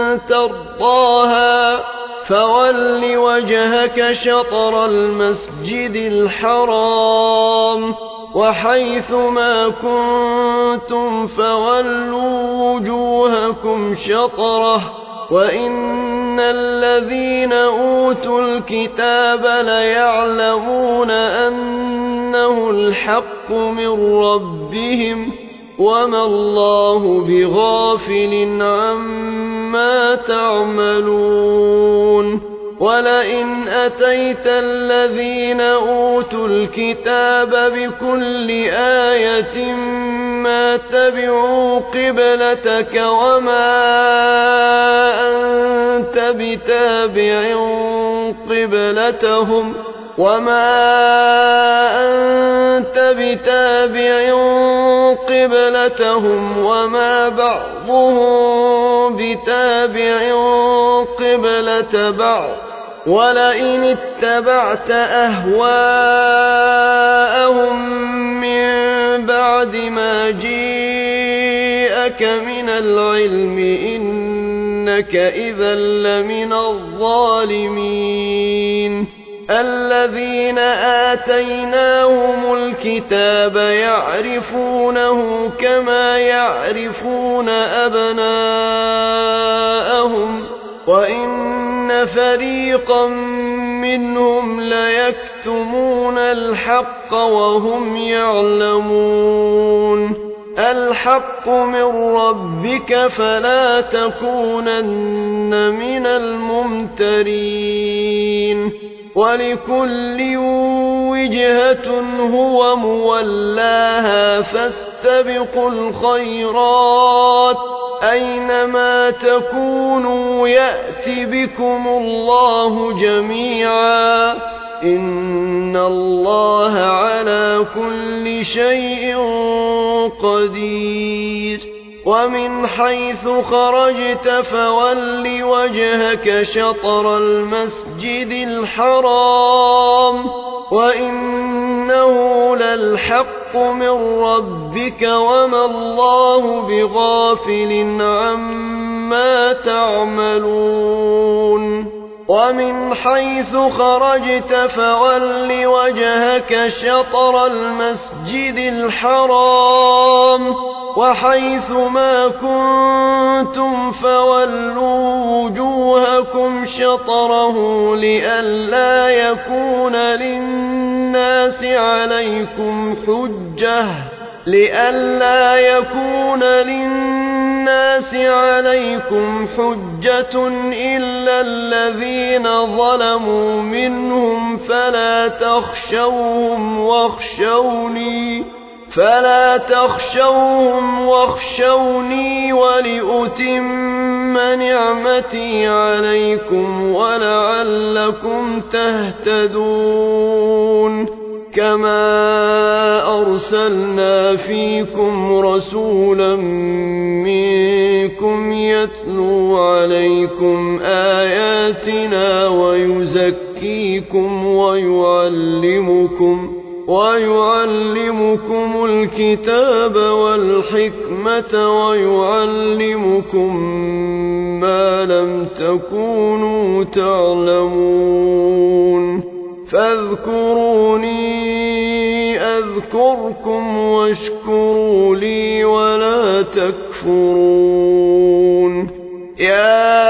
[SPEAKER 1] ترضاها فول وجهك شطر المسجد الحرام وحيث ما كنتم فولوا وجوهكم شطره وإن الذين أوتوا الكتاب ليعلمون أنه الحق من ربهم وما الله بغافل عما تعملون ولئن أتيت الذين أوتوا الكتاب بكل آية ما تبعوا قبلتك وما أنت بتابع قبلتهم وما أنت بتابع قبلتهم وما بعضهم بتابع قبلة بعض ولئن اتبعت أهواءهم من بعد ما جاءك جاءك من العلم إنك إذا لمن الظالمين الذين آتيناهم الكتاب يعرفونه كما يعرفون أبناءهم وإن فريقا منهم ليكتمون الحق وهم يعلمون الحق من ربك فلا تكونن من الممترين ولكل وجهة هو مولاها فاستبقوا الخيرات أينما تكونوا يأت بكم الله جميعا إن الله على كل شيء قدير ومن حيث خرجت فول وجهك شطر المسجد الحرام وإنه للحق من ربك وما الله بغافل عما تعملون ومن حيث خرجت فول وجهك شطر المسجد الحرام وحيث ما كنتم فولوا وجوهكم شطره لئلا يكون للناس عليكم حجة لئلا يكون للناس عليكم حجة إلا الذين ظلموا منهم فلا تخشوهم واخشوني فلا تخشوهم واخشوني ولأتم نعمتي عليكم ولعلكم تهتدون كما أرسلنا فيكم رسولا منكم يتلو عليكم آياتنا ويزكيكم ويعلمكم ويعلمكم الكتاب والحكمة ويعلمكم ما لم تكونوا تعلمون فاذكروني أذكركم واشكروا لي ولا تكفرون يا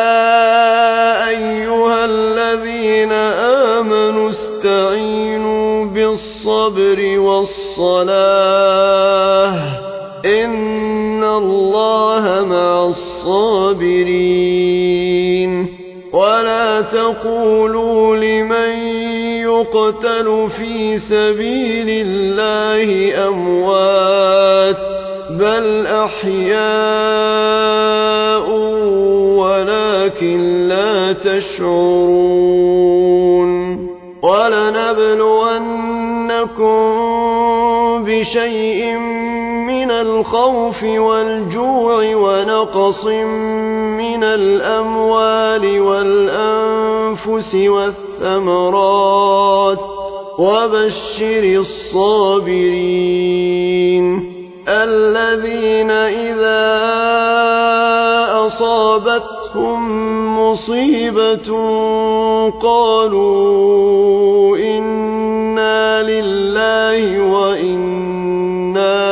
[SPEAKER 1] أيها الذين آمنوا استعينوا بالصبر والصلاة إن الله مع الصابرين ولا تقولوا لمن يقتل في سبيل الله أموات بل أحياء ولكن لا تشعرون ولنبلونكم بشيء من الخوف والجوع ونقص من الأموال والأنفس والثمرات وبشر الصابرين الذين إذا أصابتهم مصيبة قالوا إنا لله وإنا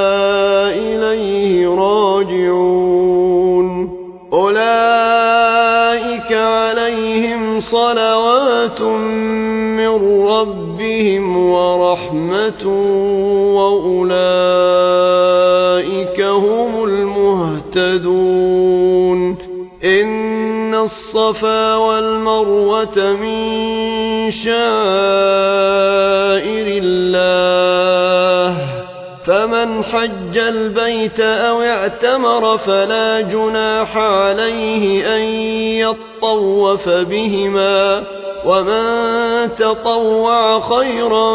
[SPEAKER 1] إليه راجعون أولئك عليهم صلوات من ربهم ورحمة وأولئك هم المهتدون إن الصفا والمروة من شعائر الله فمن حج البيت أو اعتمر فلا جناح عليه أن يطوف بهما ومن تطوع خيرا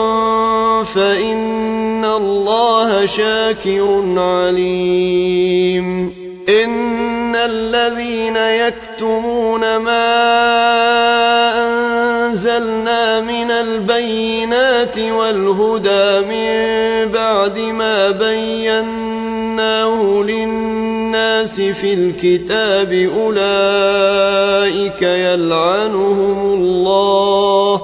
[SPEAKER 1] فإن الله شاكر عليم إن الذين يكتمون ما أنزلنا من البينات والهدى من بعد ما بيناه للناس الناس في الكتاب أولئك يلعنهم الله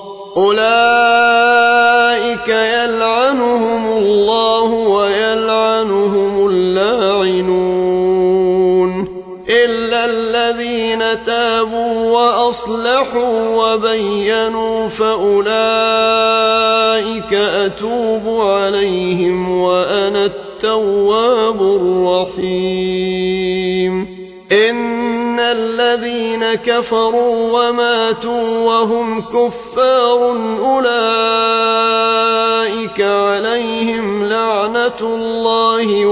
[SPEAKER 1] أولئك يلعنهم الله ويلعنهم اللاعنون إلا الذين تابوا وأصلحوا وبينوا فأولئك أتوب عليهم وأنا التواب الرحيم إن الذين كفروا وماتوا وهم كفار أولئك عليهم لعنة الله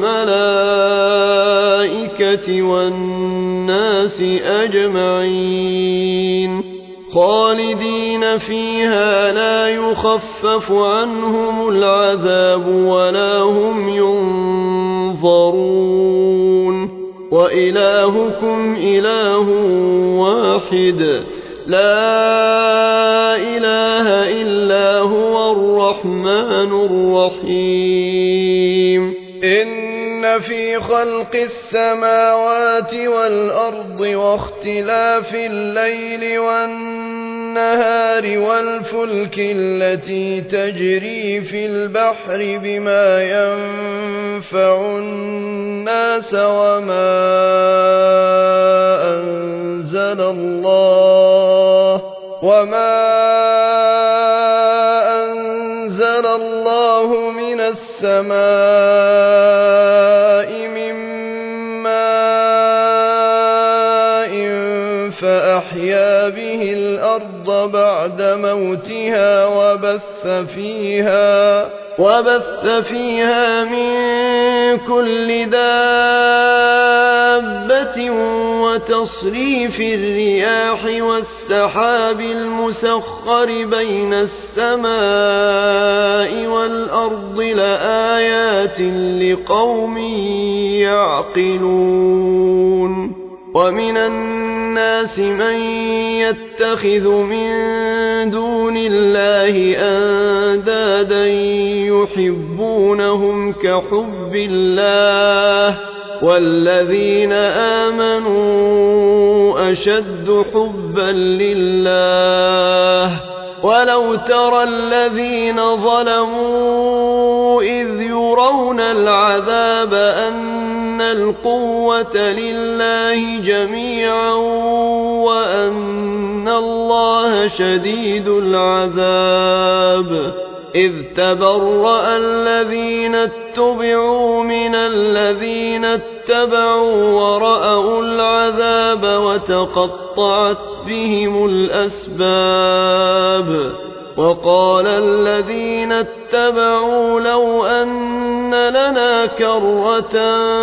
[SPEAKER 1] والملائكة والناس أجمعين خالدين فيها لا يخفف عنهم العذاب ولا هم ينظرون وإلهكم إله واحد لا إله إلا هو الرحمن الرحيم إن في خلق السماوات والأرض واختلاف الليل والنهار والفلك التي تجري في البحر بما ينفع الناس وما أنزل الله وما أنزل الله من السماء من ماء فأحيا به الأرض بعد موتها وبث فيها وبث فيها من كل دابة وتصريف الرياح والسحاب المسخر بين السماء والأرض لآيات لقوم يعقلون ومن الناس من يتخذ من دون الله أندادا يحبونهم كحب الله والذين آمنوا أشد حبا لله ولو ترى الذين ظلموا إذ يرون العذاب أن القوة لله جميعا وأن الله شديد العذاب إذ تبرأ الذين اتبعوا من الذين اتبعوا ورأوا العذاب وتقطعت بهم الأسباب وقال الذين اتبعوا لو أن لنا كرة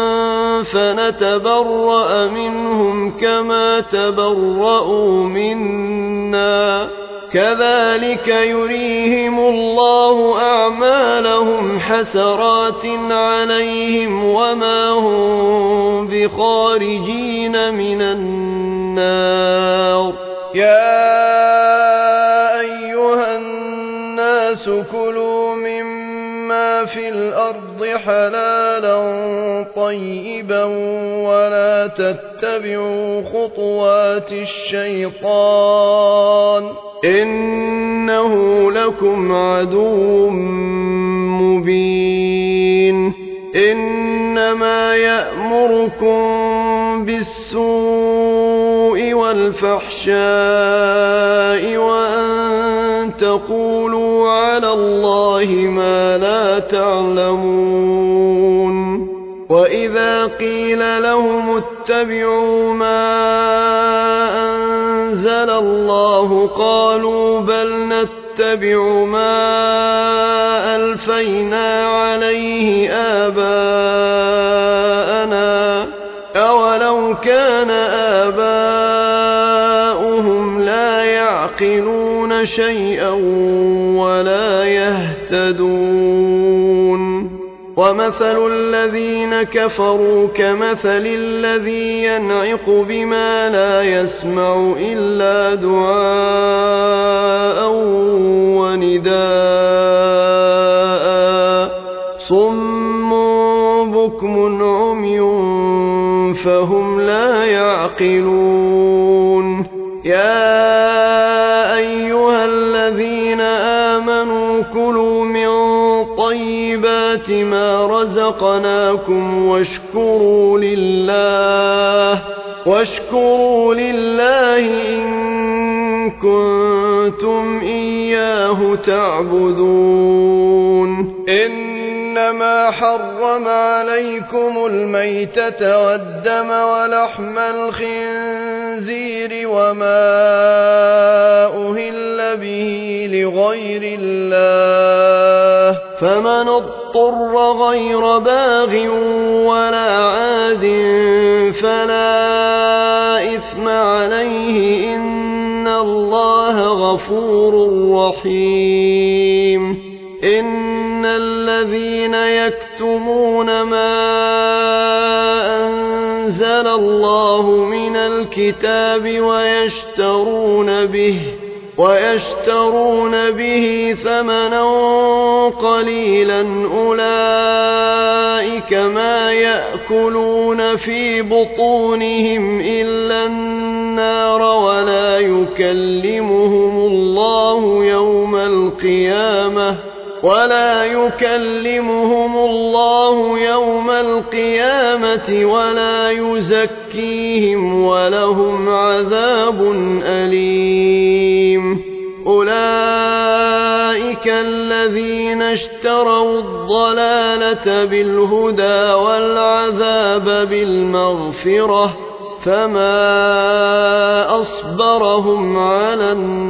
[SPEAKER 1] فنتبرأ منهم كما تبرأوا منا كذلك يريهم الله أعمالهم حسرات عليهم وما هم بخارجين من النار يا أيها الناس كلوا مما في الأرض حلالا طيبا ولا تتبعوا خطوات الشيطان إنه لكم عدو مبين إنما يأمركم بالسوء والفحشاء وأن تقولوا على الله ما لا تعلمون وإذا قيل لهم اتبعوا ما أنزل الله قالوا بل نتبع ما ألفينا عليه آباءنا أولو كان آباؤهم لا يعقلون شيئا ولا يهتدون ومثل الذين كفروا كمثل الذي ينعق بما لا يسمع إلا دعاء ونداء صم بكم عمي فهم لا يعقلون يا أيها الذين آمنوا كلوا من طيبات ما رزقناكم واشكروا لله واشكروا لله إن كنتم إياه تعبدون إنما حرم عليكم الميتة والدم ولحم الخنزير وما أهل به لغير الله فمن اضطر غير باغ ولا عاد فلا إثم عليه إن الله غفور رحيم إن الذين يكتمون ما أنزل الله من الكتاب ويشترون به ويشترون به ثمنا قليلا أولئك ما يأكلون في بطونهم إلا النار ولا يكلمهم الله يوم القيامة ولا يكلمهم الله يوم القيامة ولا يزكيهم ولهم عذاب أليم أولئك الذين اشتروا الضلالة بالهدى والعذاب بالمغفرة فما أصبرهم على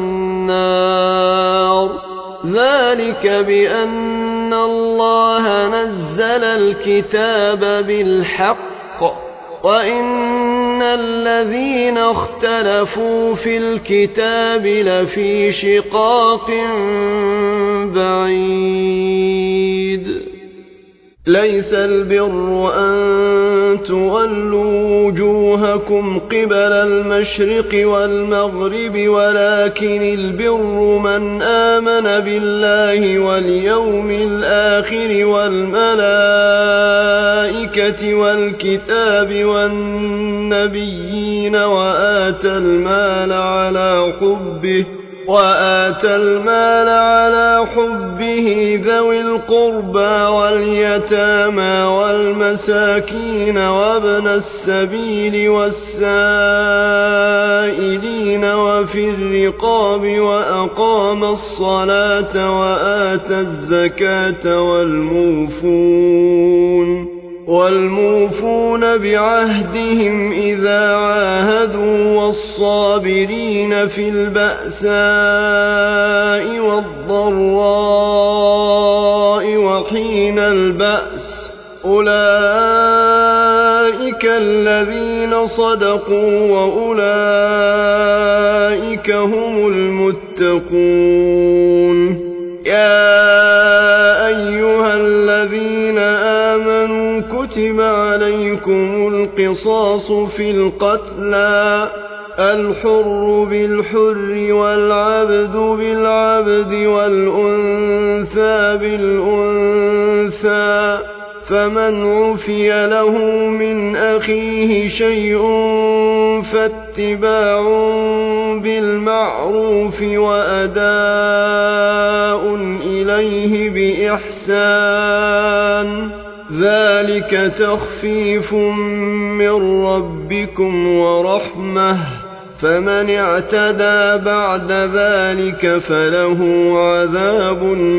[SPEAKER 1] النار ذلك بأن الله نزل الكتاب بالحق وإن الذين اختلفوا في الكتاب لفي شقاق بعيد ليس البر أن تولوا وجوهكم قبل المشرق والمغرب ولكن البر من آمن بالله واليوم الآخر والملائكة والكتاب والنبيين وآتى المال على حبه وآتى المال على حبه ذوي القربى واليتامى والمساكين وابن السبيل والسائلين وفي الرقاب وأقام الصلاة وآتى الزكاة والموفون والموفون بعهدهم إذا عاهدوا والصابرين في البأساء والضراء وحين البأس أولئك الذين صدقوا وأولئك هم المتقون يا أيها الذين آمنوا كتب عليكم القصاص في القتلى الحر بالحر والعبد بالعبد والأنثى بالأنثى فمن عفي له من أخيه شيء فاتباع بالمعروف وأداء إليه بإحسان ذلك تخفيف من ربكم ورحمة فمن اعتدى بعد ذلك فله عذاب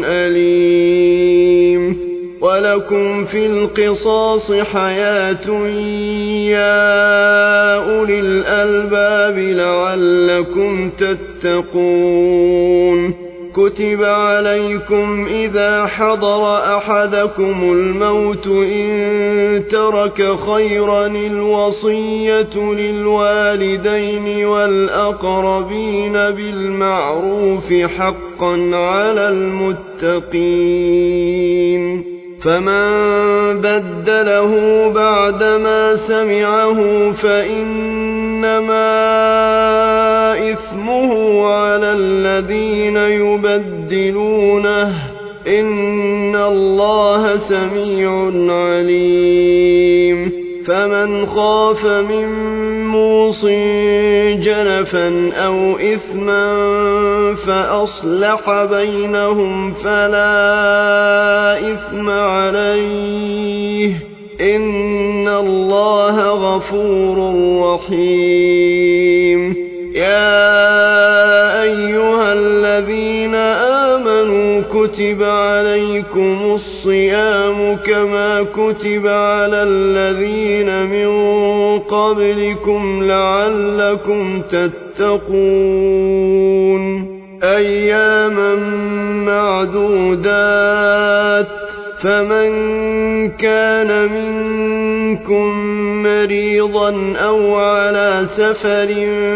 [SPEAKER 1] أليم ولكم في القصاص حياة يا أولي الألباب لعلكم تتقون كتب عليكم إذا حضر أحدكم الموت إن ترك خيرا الوصية للوالدين والأقربين بالمعروف حقا على المتقين فمن بدله بعدما سمعه فإنما إثمه على الذين يبدلونه إن الله سميع عليم فمن خاف من موص جنفا أو إثما فأصلح بينهم فلا إثم عليه إن الله غفور رحيم يا أيها الذين آمنوا كتب عليكم الصيام كما كتب على الذين من قبلكم لعلكم تتقون أياما معدودات فمن كان منكم مريضا أو على سفر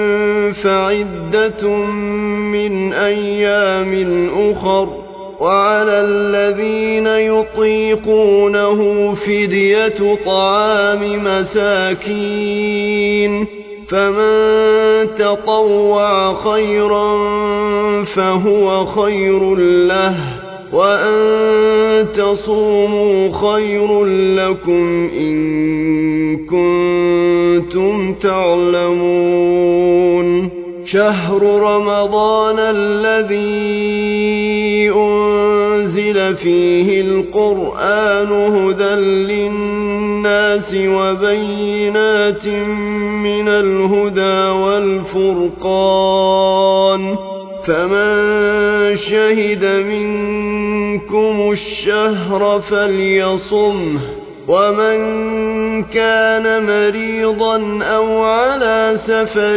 [SPEAKER 1] فعدة من أيام أخر وعلى الذين يطيقونه فدية طعام مساكين فمن تطوع خيرا فهو خير له وأن تصوموا خير لكم إن كنتم تعلمون شهر رمضان الذي أنزل فيه القرآن هدى للناس وبينات من الهدى والفرقان فمن شهد منكم الشهر فليصمه ومن كان مريضا أو على سفر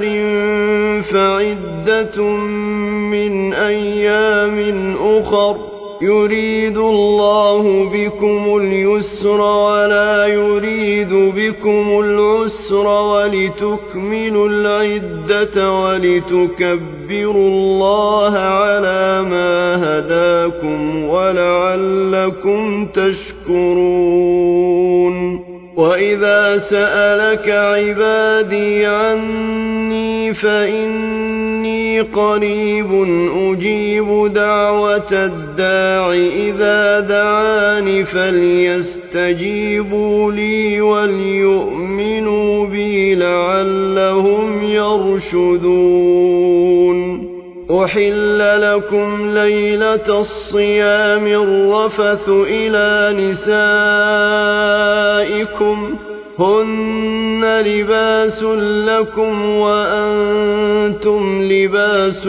[SPEAKER 1] فعدة من أيام أخر يريد الله بكم اليسر ولا يريد بكم العسر ولتكملوا العدة ولتكبروا الله على ما هداكم ولعلكم تشكرون وإذا سألك عبادي عني فإني قريب أجيب دعوة الداع إذا دعاني فليستجيبوا لي وليؤمنوا بي لعلهم يرشدون أحل لكم ليلة الصيام الرفث إلى نسائكم هن لباس لكم وأنتم لباس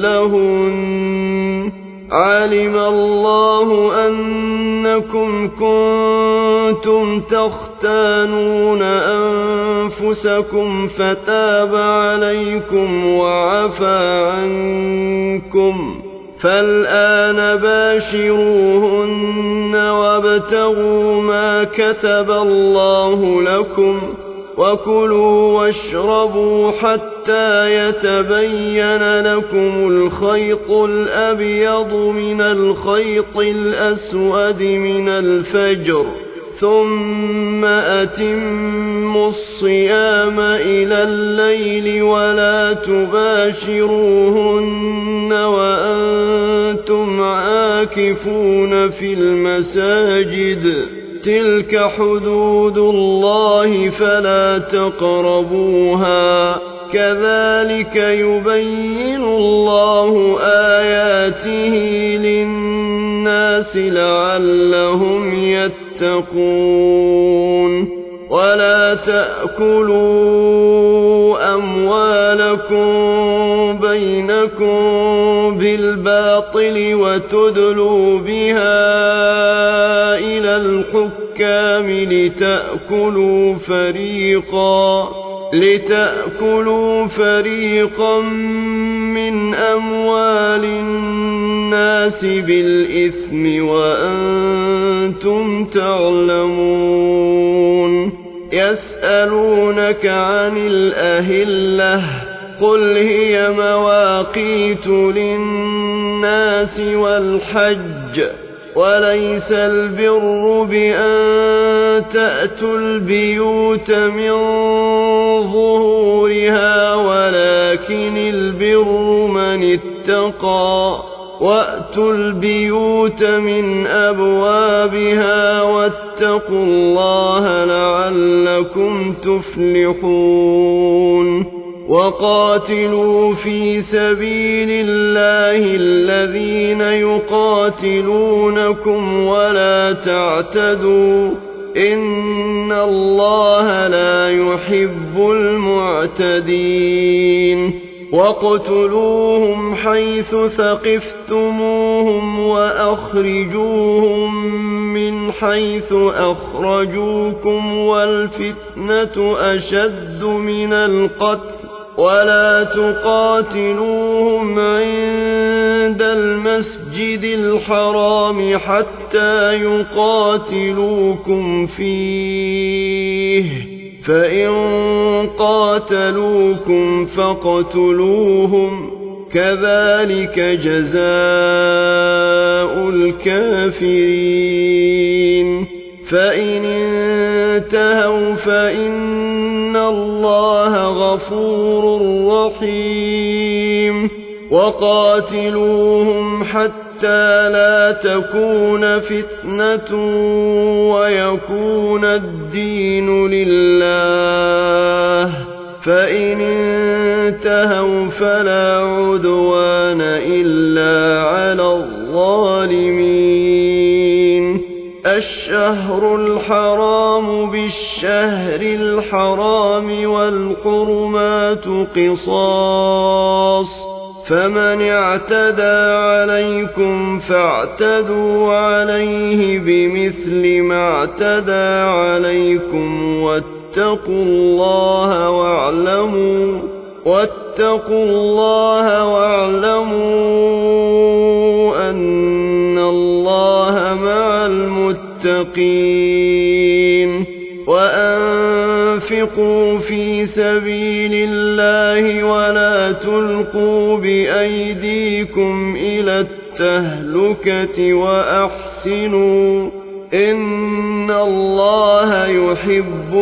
[SPEAKER 1] لهن علم الله أنكم كنتم تختانون أنفسكم فتاب عليكم وعفى عنكم فالآن باشروهن وابتغوا ما كتب الله لكم وكلوا واشربوا حتى يتبين لكم الخيط الأبيض من الخيط الأسود من الفجر ثم أتموا الصيام إلى الليل ولا تباشروهن وأنتم عاكفون في المساجد تلك حدود الله فلا تقربوها كذلك يبين الله آياته للناس لعلهم يتقون ولا تأكلوا أموالكم بينكم بالباطل وتدلوا بها إلى الحكام لتأكلوا فريقا لتأكلوا فريقا من أموال الناس بالإثم وأنتم تعلمون يسألونك عن الأهلة قل هي مواقيت للناس والحج وليس البر بأن تأتوا البيوت من ظهورها ولكن البر من اتقى وأتوا البيوت من أبوابها واتقوا الله لعلكم لعلكم تفلحون وقاتلوا في سبيل الله الذين يقاتلونكم ولا تعتدوا إن الله لا يحب المعتدين واقتلوهم حيث ثقفتموهم وأخرجوهم من حيث أخرجوكم والفتنة أشد من القتل ولا تقاتلوهم عند المسجد الحرام حتى يقاتلوكم فيه فإن قاتلوكم فاقتلوهم كذلك جزاء الكافرين فإن انتهوا فإن الله غفور رحيم وقاتلوهم حتى لا تكون فتنة ويكون الدين لله فإن انتهوا فلا عدوان إلا على الظالمين الشهر الحرام بالشهر الحرام والحرمات قصاص فمن اعتدى عليكم فاعتدوا عليه بمثل ما اعتدى عليكم واتقوا الله واعلموا واتقوا الله واعلموا أن الله مع المتقين وأنفقوا في سبيل الله ولا تلقوا بأيديكم إلى التهلكة وأحسنوا إن الله يحب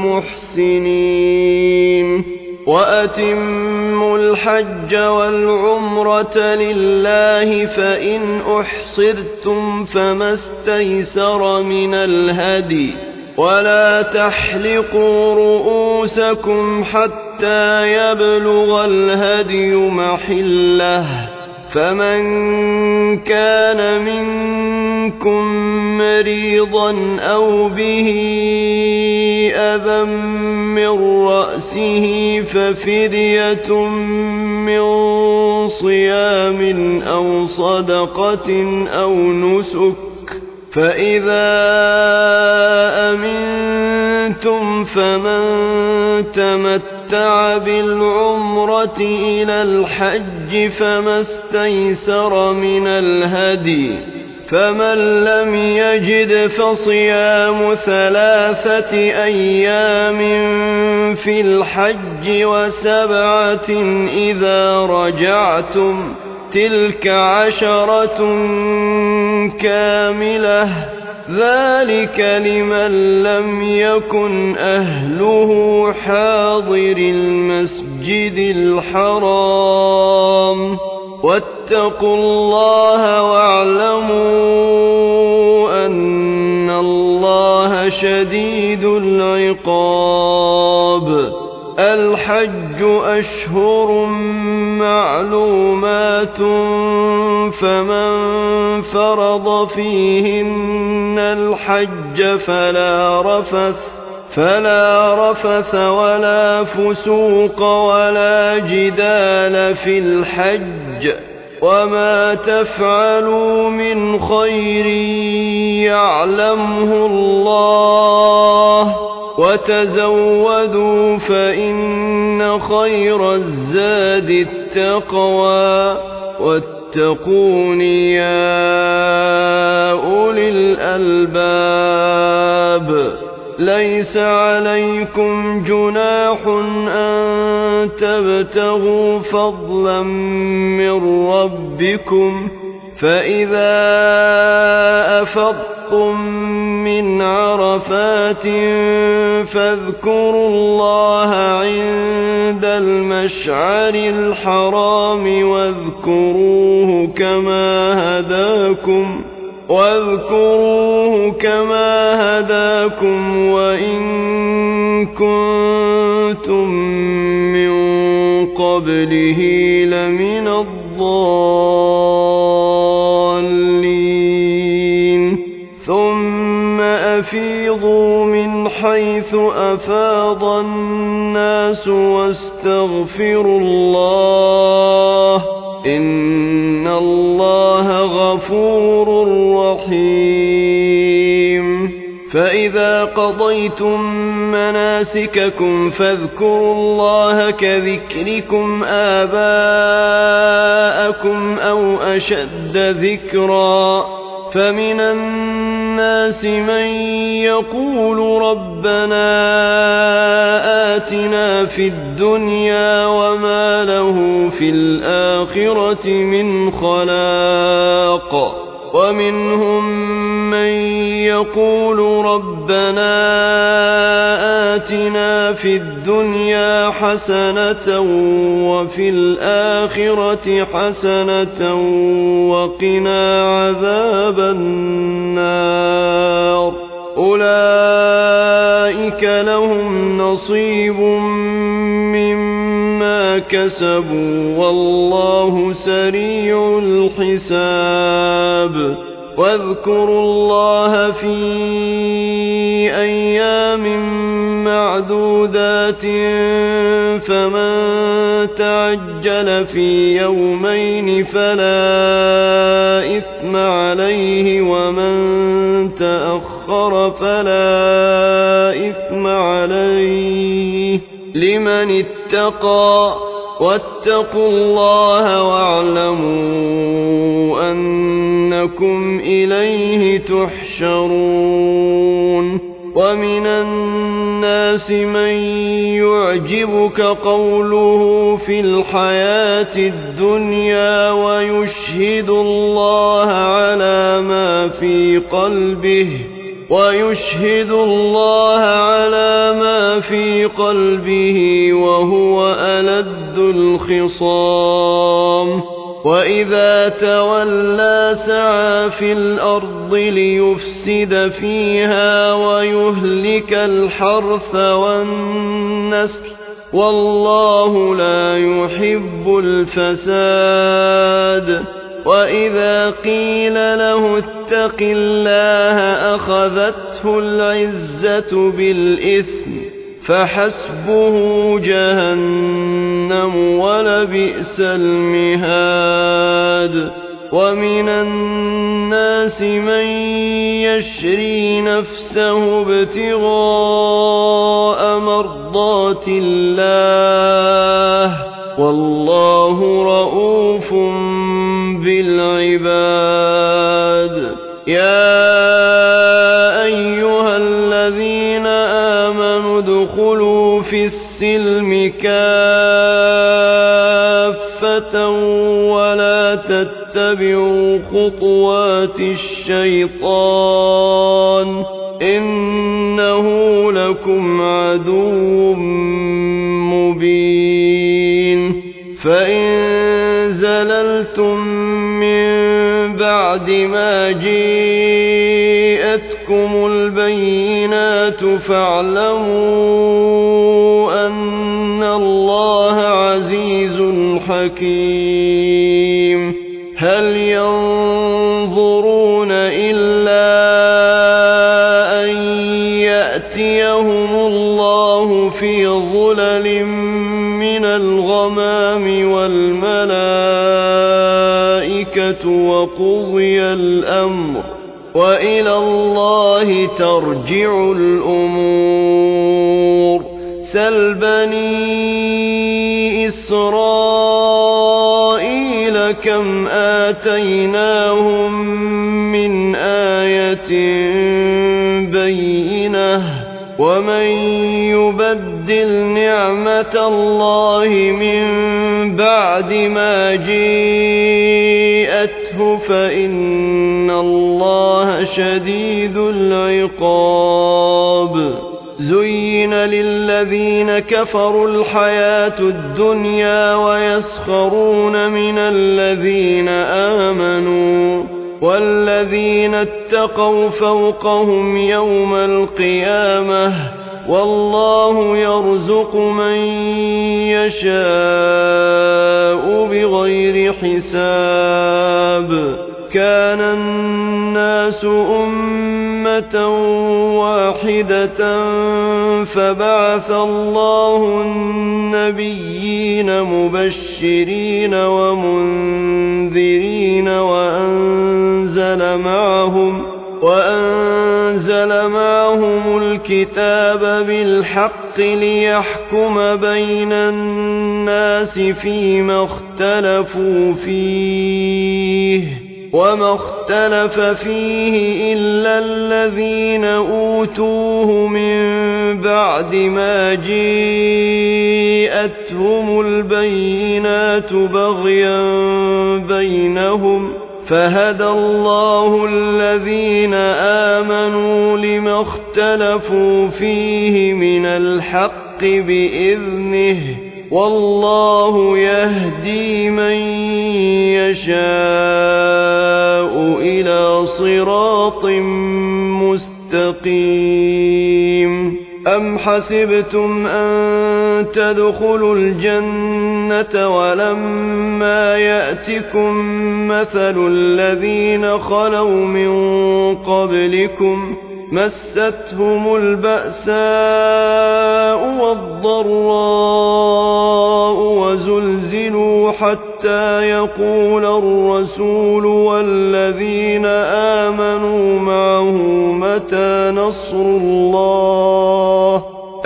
[SPEAKER 1] المحسنين وأتموا الحج والعمرة لله فإن أحصرتم فما استيسر من الهدي ولا تحلقوا رؤوسكم حتى يبلغ الهدي محله فمن كان منكم مريضا أو به أذى من رأسه ففدية من صيام أو صدقة أو نسك فإذا أمنتم فمن تمتع بالعمرة إلى الحج فما استيسر من الهدي فمن لم يجد فصيام ثلاثة أيام في الحج وسبعة إذا رجعتم تلك عشرة كاملة ذلك لمن لم يكن أهله حاضر المسجد الحرام واتقوا الله واعلموا أن الله شديد العقاب الحج أشهر معلومات فمن فرض فيهن الحج فلا رفث فلا رفث ولا فسوق ولا جدال في الحج وما تفعلوا من خير يعلمه الله وتزودوا فإن خير الزاد التقوى واتقون يا أولي الألباب ليس عليكم جناح أن تبتغوا فضلا من ربكم فإذا أفضتم من عرفات فاذكروا الله عند المشعر الحرام واذكروه كما هداكم واذكروه كما هداكم وإن كنتم من قبله لمن الضالين ثم أفيضوا من حيث أفاض الناس واستغفروا الله إن الله غفور رحيم فإذا قضيتم مناسككم فاذكروا الله كذكركم آباءكم أو أشد ذكرا فمن الناس من يقول ربنا آتنا في الدنيا وما له في الآخرة من خلاق ومنهم من يقول ربنا آتنا في الدنيا حسنة وفي الآخرة حسنة وقنا عذاب النار أولئك لهم نصيب مما كسبوا والله سريع الحساب واذكروا الله في أيام معدودات فمن تعجل في يومين فلا إثم عليه ومن تأخر فلا إثم عليه لمن اتقى واتقوا الله واعلموا أنكم إليه تحشرون ومن الناس من يعجبك قوله في الحياة الدنيا ويشهد الله على ما في قلبه ويشهد الله على ما في قلبه وهو ألد الخصام وإذا تولى سعى في الأرض ليفسد فيها ويهلك الحرث والنسل والله لا يحب الفساد وإذا قيل له اتق الله أخذته العزة بالإثم فحسبه جهنم ولبئس المهاد ومن الناس من يشري نفسه ابتغاء مرضات الله والله رؤوف بالعباد يا أيها الذين آمنوا ادخلوا في السلم كافة ولا تتبعوا خطوات الشيطان إنه لكم عدو مبين فإن زللتم من بعد ما جاءتكم البينات فاعلموا أن الله عزيز حكيم هل ينظرون إلا أن يأتيهم الله في ظلل من الغمام والملائكة وقضي الأمر وإلى الله ترجع الأمور سل بني إسرائيل كم آتيناهم من آية بينة ومن يبدل نعمة الله من بعد ما جاءته فإن الله شديد العقاب زين للذين كفروا الحياة الدنيا ويسخرون من الذين آمنوا والذين اتقوا فوقهم يوم القيامة والله يرزق من يشاء بغير حساب كان الناس أمة واحدة فبعث الله النبيين مبشرين ومنذرين وأنزل معهم وأنزل معهم الكتاب بالحق ليحكم بين الناس فيما اختلفوا فيه وما اختلف فيه إلا الذين أوتوه من بعد ما جاءتهم البينات بغيا بينهم فهدى الله الذين آمنوا لما اختلفوا فيه من الحق بإذنه والله يهدي من يشاء إلى صراط مستقيم أم حسبتم أن تدخلوا الجنة ولما يأتكم مثل الذين خلوا من قبلكم مستهم البأساء والضراء وزلزلوا حتى يقول الرسول والذين آمنوا معه متى نصر الله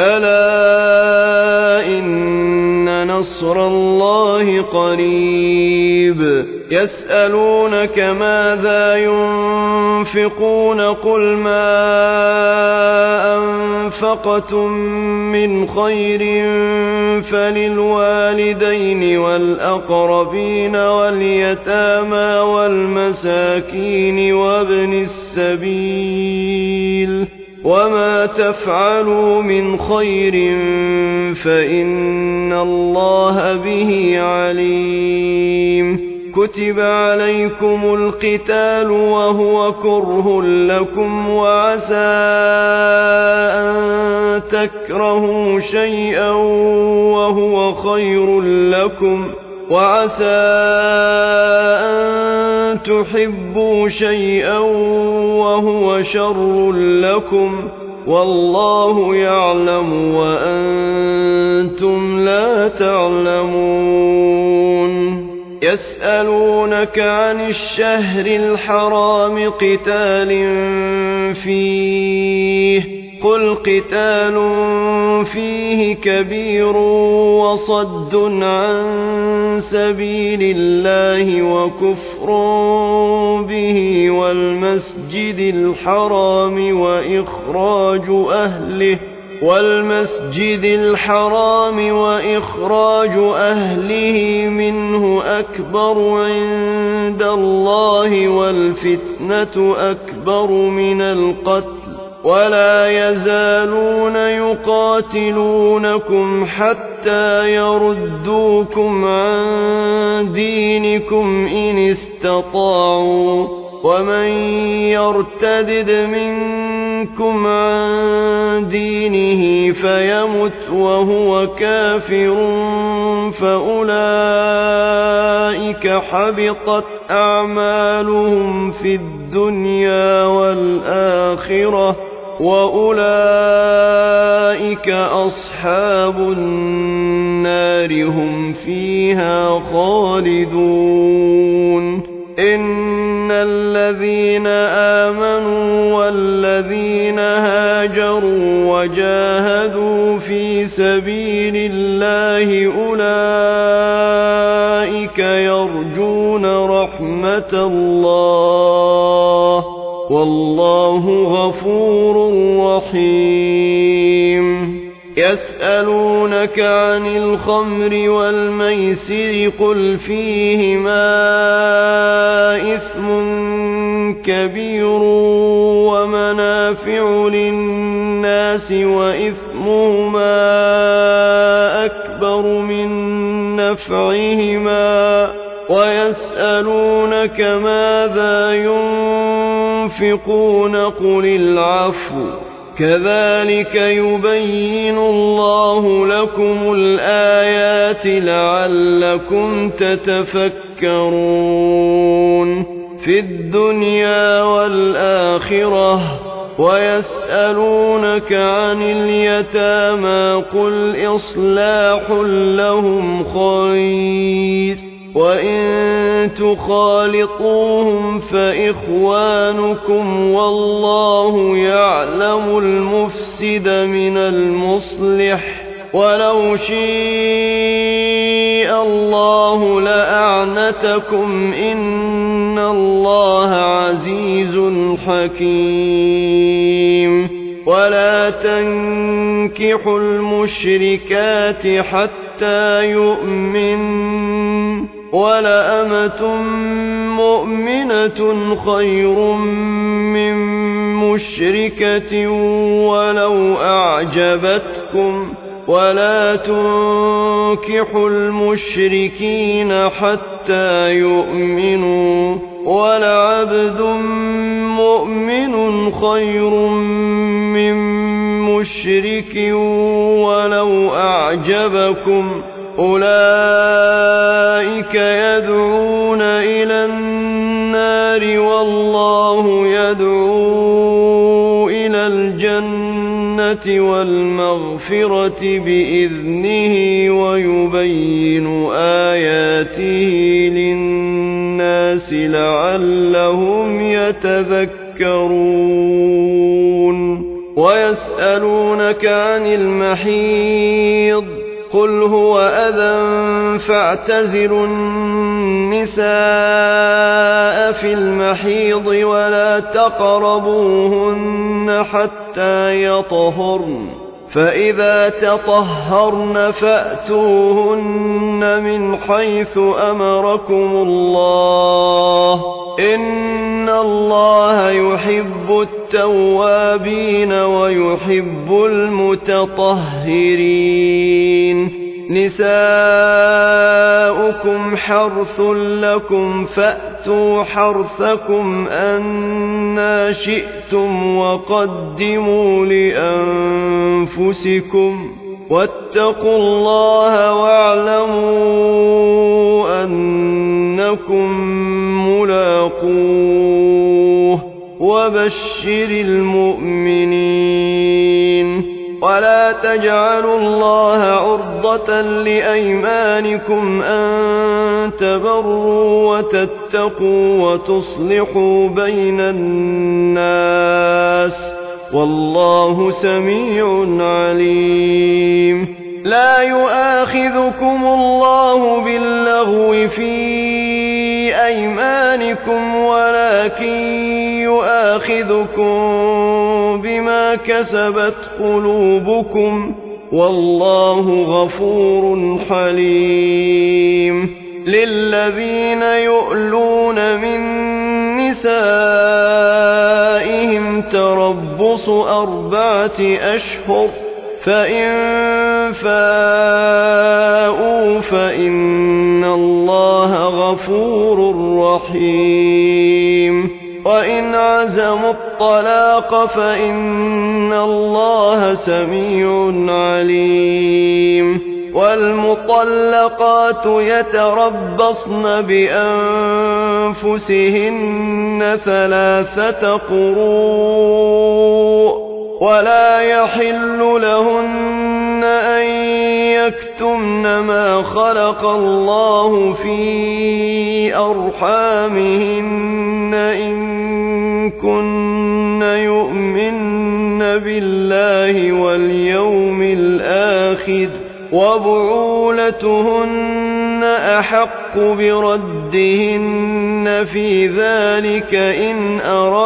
[SPEAKER 1] ألا إن نصر الله قريب يسألونك ماذا ينفقون قل ما أنفقتم من خير فللوالدين والأقربين واليتامى والمساكين وابن السبيل وما تفعلوا من خير فإن الله به عليم كتب عليكم القتال وهو كره لكم وعسى أن تكرهوا شيئا وهو خير لكم وعسى أن تحبوا شيئا وهو شر لكم والله يعلم وأنتم لا تعلمون يسألونك عن الشهر الحرام قتال فيه قل قتال فيه كبير وصد عن سبيل الله وكفر به والمسجد الحرام وإخراج أهله والمسجد الحرام وإخراج أهله منه أكبر عند الله والفتنة أكبر من القتل ولا يزالون يقاتلونكم حتى يردوكم عن دينكم إن استطاعوا ومن يرتدد منكم عن دينه فيمت وهو كافر فأولئك حبطت أعمالهم في الدنيا والآخرة وأولئك أصحاب النار هم فيها خالدون إن الذين آمنوا والذين هاجروا وجاهدوا في سبيل الله أولئك يرجون رحمة الله والله غفور رحيم يسألونك عن الخمر والميسر قل فيهما إثم كبير ومنافع للناس وإثمهما أكبر من نفعهما ويسألونك ماذا ينفقون قل العفو كذلك يبين الله لكم الآيات لعلكم تتفكرون في الدنيا والآخرة. ويسألونك عن اليتامى قل إصلاح لهم خير وإن تخالطوهم فإخوانكم والله يعلم المفسد من المصلح ولو شاء الله لأعنتكم إن الله عزيز حكيم. ولا تنكحوا المشركات حتى يؤمنوا ولأمة مؤمنة خير من مشركة ولو أعجبتكم ولا تنكحوا المشركين حتى يؤمنوا ولعبد مؤمن خير من مشرك ولو أعجبكم أولئك يدعون إلى النار والله يدعو إلى الجنة والمغفرة بإذنه ويبين آياته للناس لعلهم يتذكرون. ويسألونك عن المحيض قل هو أذى فاعتزلوا النساء في المحيض ولا تقربوهن حتى يطهرن فإذا تطهرن فأتوهن من حيث أمركم الله إن الله يحب التوابين ويحب المتطهرين. نساؤكم حرث لكم فأتوا حرثكم أنى شئتم وقدموا لأنفسكم واتقوا الله واعلموا أنكم ملاقوه وبشر المؤمنين. ولا تجعلوا الله عرضة لأيمانكم أن تبروا وتتقوا وتصلحوا بين الناس والله سميع عليم. لا يؤاخذكم الله باللغو في أيمانكم ولكن يؤاخذكم بما كسبت قلوبكم والله غفور حليم. للذين يؤلون من نسائهم تربص أربعة أشهر فإن فاءوا فإن الله غفور رحيم. وإن عزموا الطلاق فإن الله سميع عليم. والمطلقات يتربصن بأنفسهن ثلاثة قروء ولا يحل لهن أن يكتمن ما خلق الله في أرحامهن إن كن يؤمن بالله واليوم الآخر وبعولتهن أحق بردهن في ذلك إن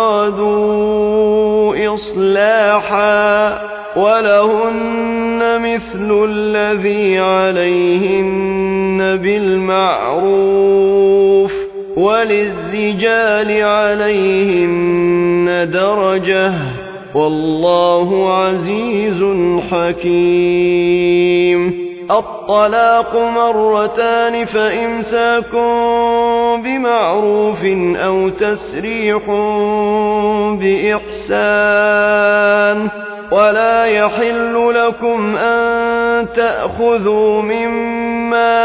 [SPEAKER 1] أرادوا إصلاحا ولهن مثل الذي عليهن بالمعروف وللرجال عليهن درجة والله عزيز حكيم. الطلاق مرتان فإمساك بمعروف أو تسريح بإحسان ولا يحل لكم أن تأخذوا مما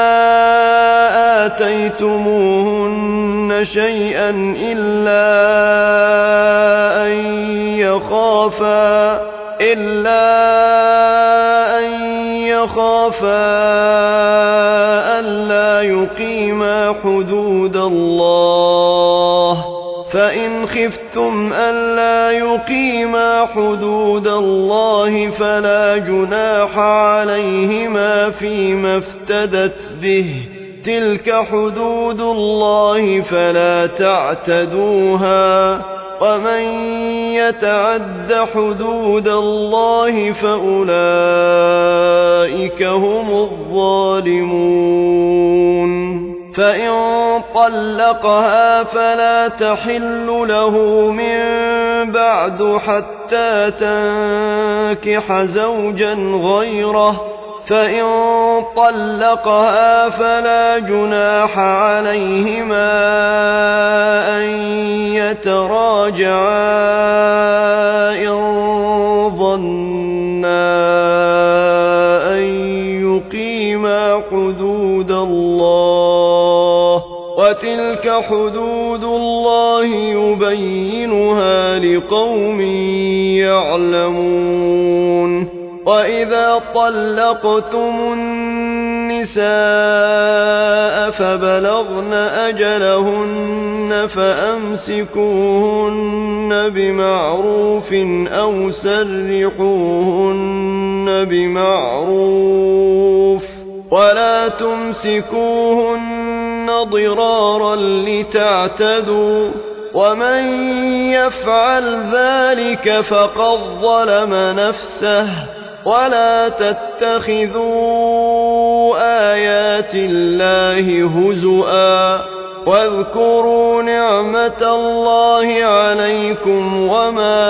[SPEAKER 1] آتيتموهن شيئا إلا أن يخافا إلا أن يخافا ألا يقيما حدود الله فإن خفتم ألا يقيما حدود الله فلا جناح عليهما فيما افتدت به تلك حدود الله فلا تعتدوها ومن يتعد حدود الله فأولئك هم الظالمون فإن طلقها فلا تحل له من بعد حتى تنكح زوجا غيره فإن طلقها فلا جناح عليهما أن يتراجعا إن ظنا أن يقيما حدود الله وتلك حدود الله يبينها لقوم يعلمون وإذا طلقتم النساء فبلغن أجلهن فأمسكوهن بمعروف أو سرحوهن بمعروف ولا تمسكوهن ضرارا لتعتدوا ومن يفعل ذلك فقد ظلم نفسه ولا تتخذوا آيات الله هزؤا واذكروا نعمة الله عليكم وما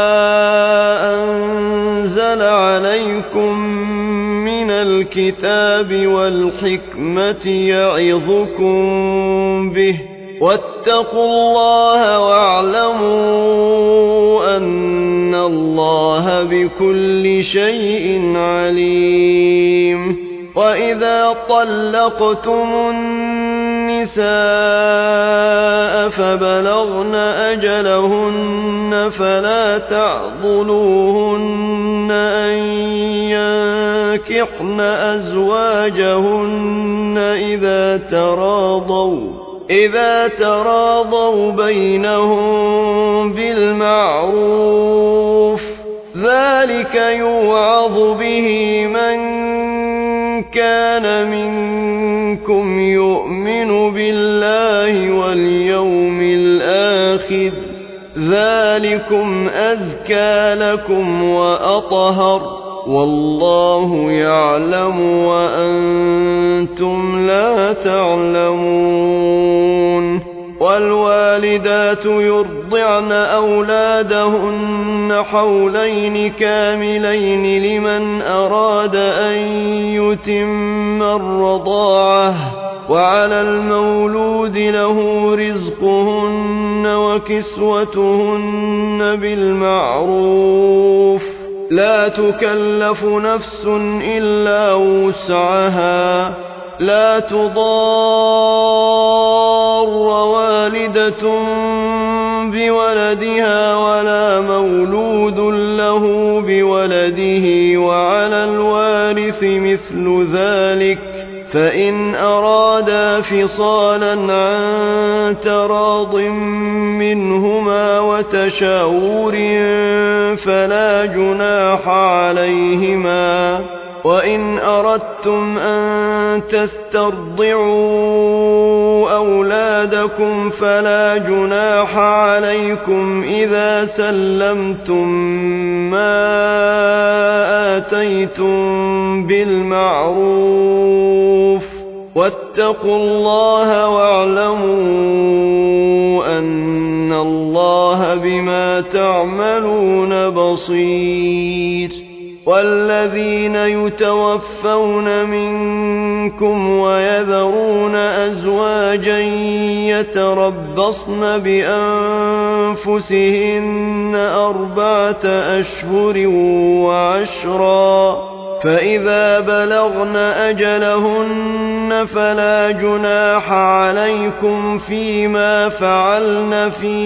[SPEAKER 1] أنزل عليكم من الكتاب والحكمة يعظكم به واتقوا الله واعلموا أن الله بكل شيء عليم وإذا طلقتم النساء فبلغن أجلهن فلا تعضلوهن أن ينكحن أزواجهن إذا تراضوا إذا تراضوا بينهم بالمعروف ذلك يوعظ به من كان منكم يؤمن بالله واليوم الآخر ذلكم أزكى لكم وأطهر والله يعلم وأنتم لا تعلمون والوالدات يرضعن أولادهن حولين كاملين لمن أراد أن يتم الرضاعة وعلى المولود له رزقهن وكسوتهن بالمعروف لا تكلف نفس إلا وسعها لا تضار والدة بولدها ولا مولود له بولده وعلى الوارث مثل ذلك فإن أرادا فصالا عن تراض منهما وتشاور فلا جناح عليهما وإن أردتم أن تسترضعوا أولادكم فلا جناح عليكم إذا سلمتم ما آتيتم بالمعروف واتقوا الله واعلموا أن الله بما تعملون بصير والذين يتوفون منكم ويذرون أزواجا يتربصن بأنفسهن أربعة أشهر وعشرا، فإذا بلغن أجلهن فلا جناح عليكم فيما فعلن في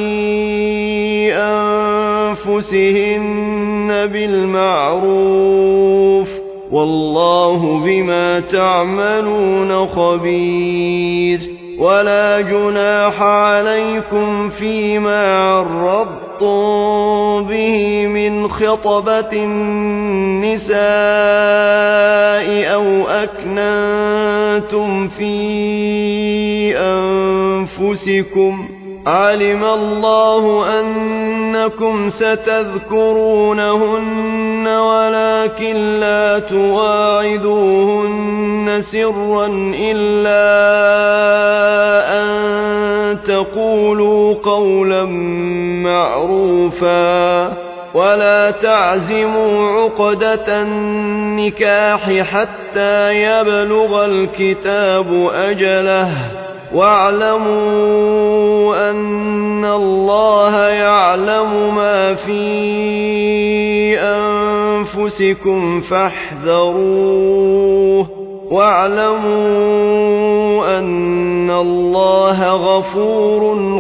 [SPEAKER 1] أنفسهن بالمعروف، والله بما تعملون خبير. ولا جناح عليكم فيما عرضتم به من خطبة النساء أو أكننتم في أنفسكم، علم الله أنكم ستذكرونهن ولكن لا تواعدوهن سرا إلا أن تقولوا قولا معروفا، ولا تعزموا عقدة النكاح حتى يبلغ الكتاب أجله، واعلموا أن الله يعلم ما في أنفسكم فاحذروه، واعلموا أن الله غفور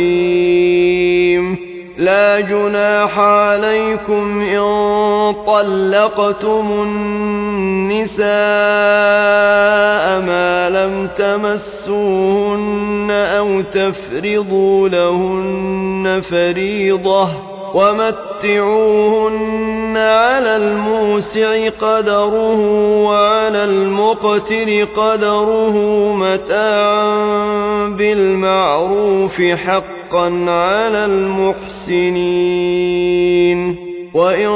[SPEAKER 1] حليم. لا جناح عليكم إن طلقتم النساء ما لم تمسوهن أو تفرضوا لهن فريضة، ومتعوهن على الموسع قدره وعلى المقتر قدره متاعا بالمعروف حقا على المحسنين. وإن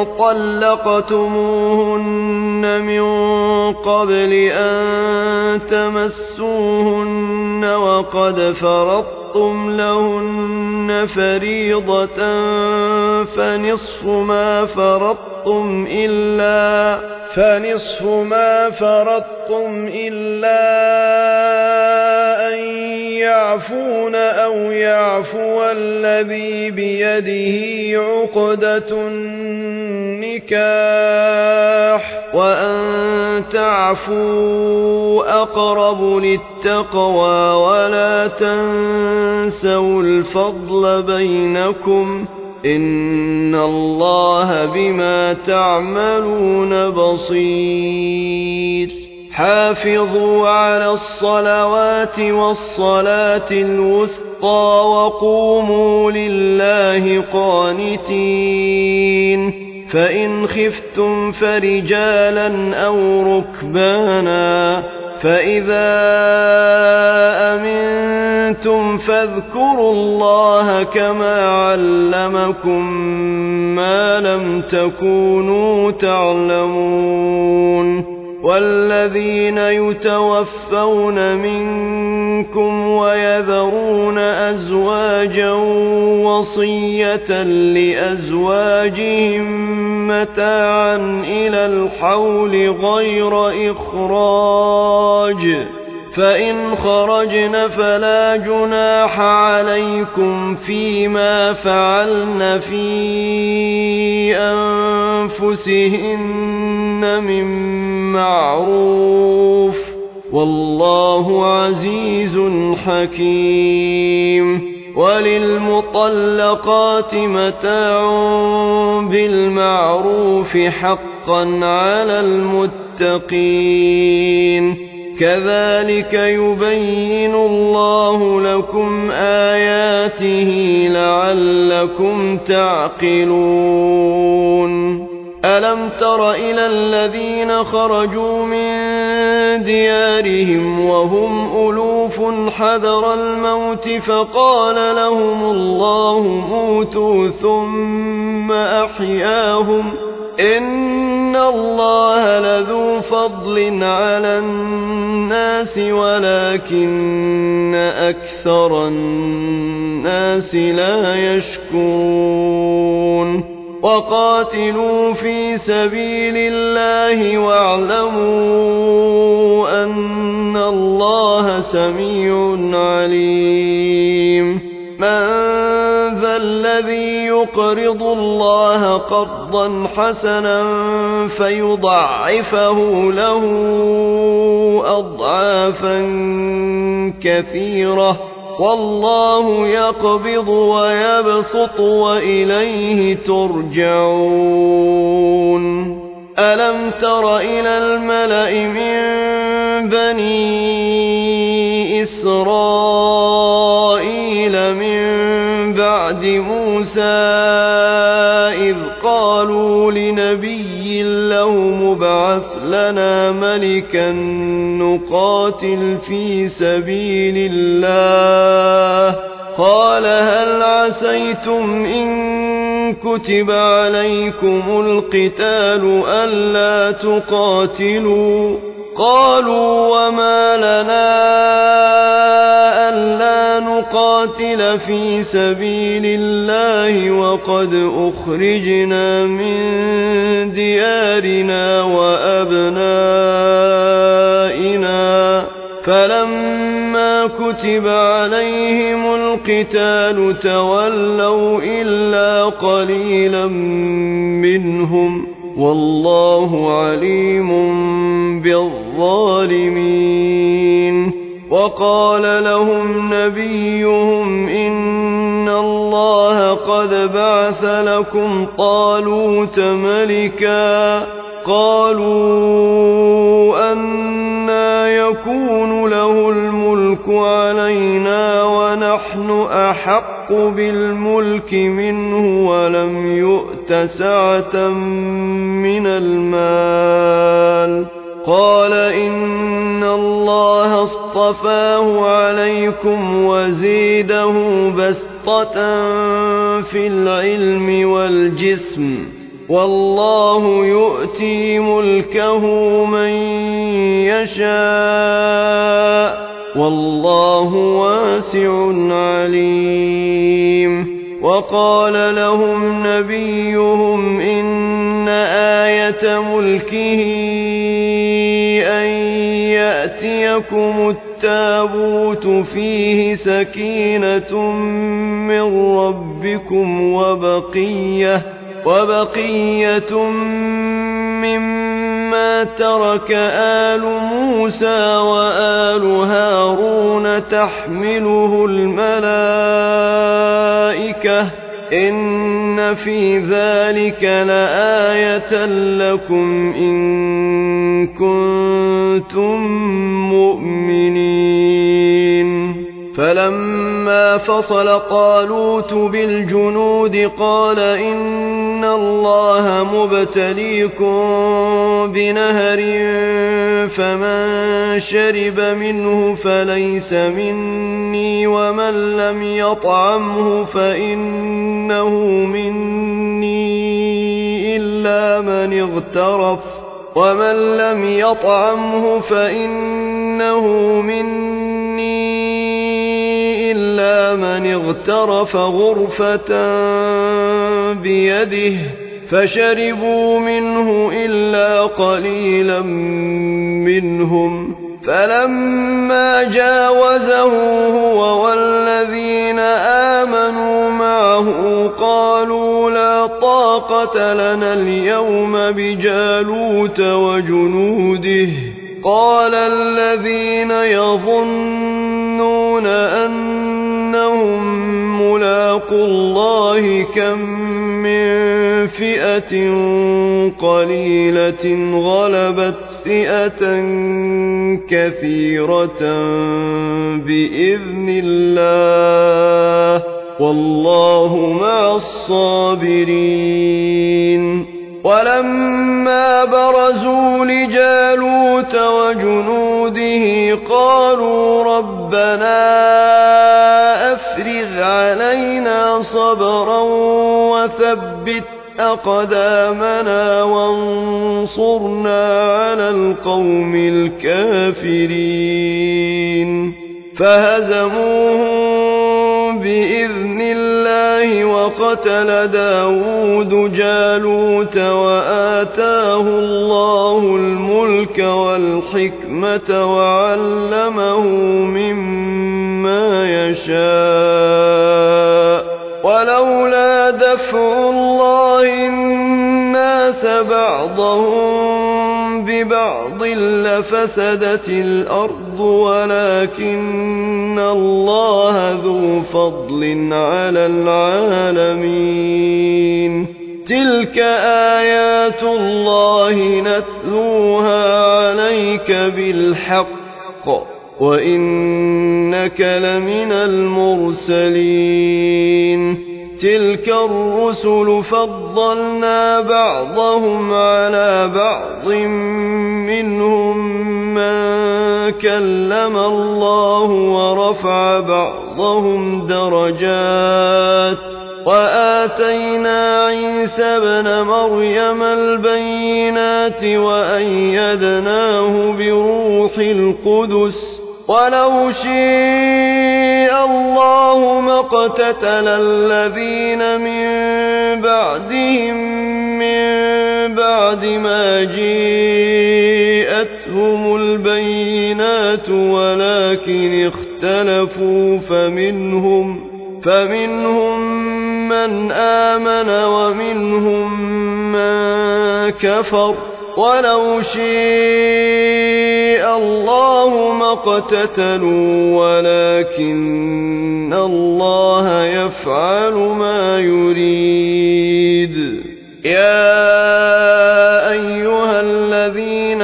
[SPEAKER 1] طلقتموهن من قبل أن تمسوهن وقد فرضتم لهن فريضة فنصف ما فرضتم إلا فنصف ما فرضتم إلا أن يعفون أو يعفو الذي بيده عقدة النكاح، وأن تعفوا أقرب للتقوى، ولا تنسوا الفضل بينكم، إن الله بما تعملون بصير. حافظوا على الصلوات والصلاة الوسطى وقوموا لله قانتين. فإن خفتم فرجالا أو ركبانا، فإذا أمنتم فاذكروا الله كما علمكم ما لم تكونوا تعلمون. والذين يتوفون منكم ويذرون أزواجا وصية لأزواجهم متاعا إلى الحول غير إخراج، فإن خرجن فلا جناح عليكم فيما فعلن في أنفسهن من معروف، والله عزيز حكيم. وللمطلقات متاع بالمعروف حقا على المتقين. كذلك يبين الله لكم آياته لعلكم تعقلون. ألم تر إلى الذين خرجوا من ديارهم وهم ألوف حذر الموت فقال لهم الله موتوا ثم أحياهم، إن الله لذو فضل على الناس ولكن أكثر الناس لا يشكرون. وقاتلوا في سبيل الله واعلموا أن الله سميع عليم من ذا الذي يقرض الله قرضا حسنا فيضعفه له أضعافا كثيرة والله يقبض ويبسط وإليه ترجعون ألم تر إلى الملأ من بني إسرائيل من بعد موسى إذ قالوا لنبي له مبعث لنا ملكا نقاتل في سبيل الله قال هل عسيتم إن كتب عليكم القتال ألا تقاتلوا قالوا وما لنا ألا نقاتل في سبيل الله وقد أخرجنا من ديارنا وأبنائنا فلما كتب عليهم القتال تولوا إلا قليلا منهم والله عليم بالظالمين وقال لهم نبيهم إن الله قد بعث لكم طالوت ملكا قالوا أنى يكون له الملك علينا ونحن أحق بالملك منه ولم يؤت سعة من المال قال إن الله اصطفاه عليكم وزيده بسطة في العلم والجسم والله يؤتي ملكه من يشاء والله واسع عليم وقال لهم نبيهم إن آية ملكه أن يأتيكم التابوت فيه سكينة من ربكم وبقية وبقية مما ترك آل موسى وآل هارون تحمله الملائكة إن في ذلك لآية لكم إن كنتم مؤمنين فلما فصل طالوت بالجنود قال إن الله مبتليكم بنهر فمن شرب منه فليس مني ومن لم يطعمه فإنه مني إلا من اغترف ومن لم يطعمه فإنه مني إلا من اغترف غرفة بيده فشربوا منه إلا قليلا منهم فلما جاوزه هو والذين آمنوا معه قالوا لا طاقة لنا اليوم بجالوت وجنوده قال الذين يظنون أنهم ملاقوا الله كم من فئة قليلة غلبت فئة كثيرة بإذن الله والله مع الصابرين ولما برزوا لجالوت وجنوده قالوا ربنا أفرغ علينا صبرا وثبت أقدامنا وانصرنا على القوم الكافرين فهزموهم بإذن الله الله وقتل داود جالوت وآتاه الله الملك والحكمة وعلمه مما يشاء ولولا دفع الله الناس بعضهم ببعض لفسدت الأرض ولكن الله ذو فضل على العالمين تلك آيات الله نتلوها عليك بالحق وإنك لمن المرسلين تلك الرسل فضلنا بعضهم على بعض منهم من كلم الله ورفع بعضهم درجات وآتينا عيسى ابن مريم البينات وأيدناه بروح القدس ولو شاء الله ما اقتتل الذين من بعدهم من بعد ما جاءتهم البينات ولكن اختلفوا فمنهم فمنهم من آمن ومنهم من كفر ولو شاء الله ما اقتتلوا ولكن الله يفعل ما يريد يا أيها الذين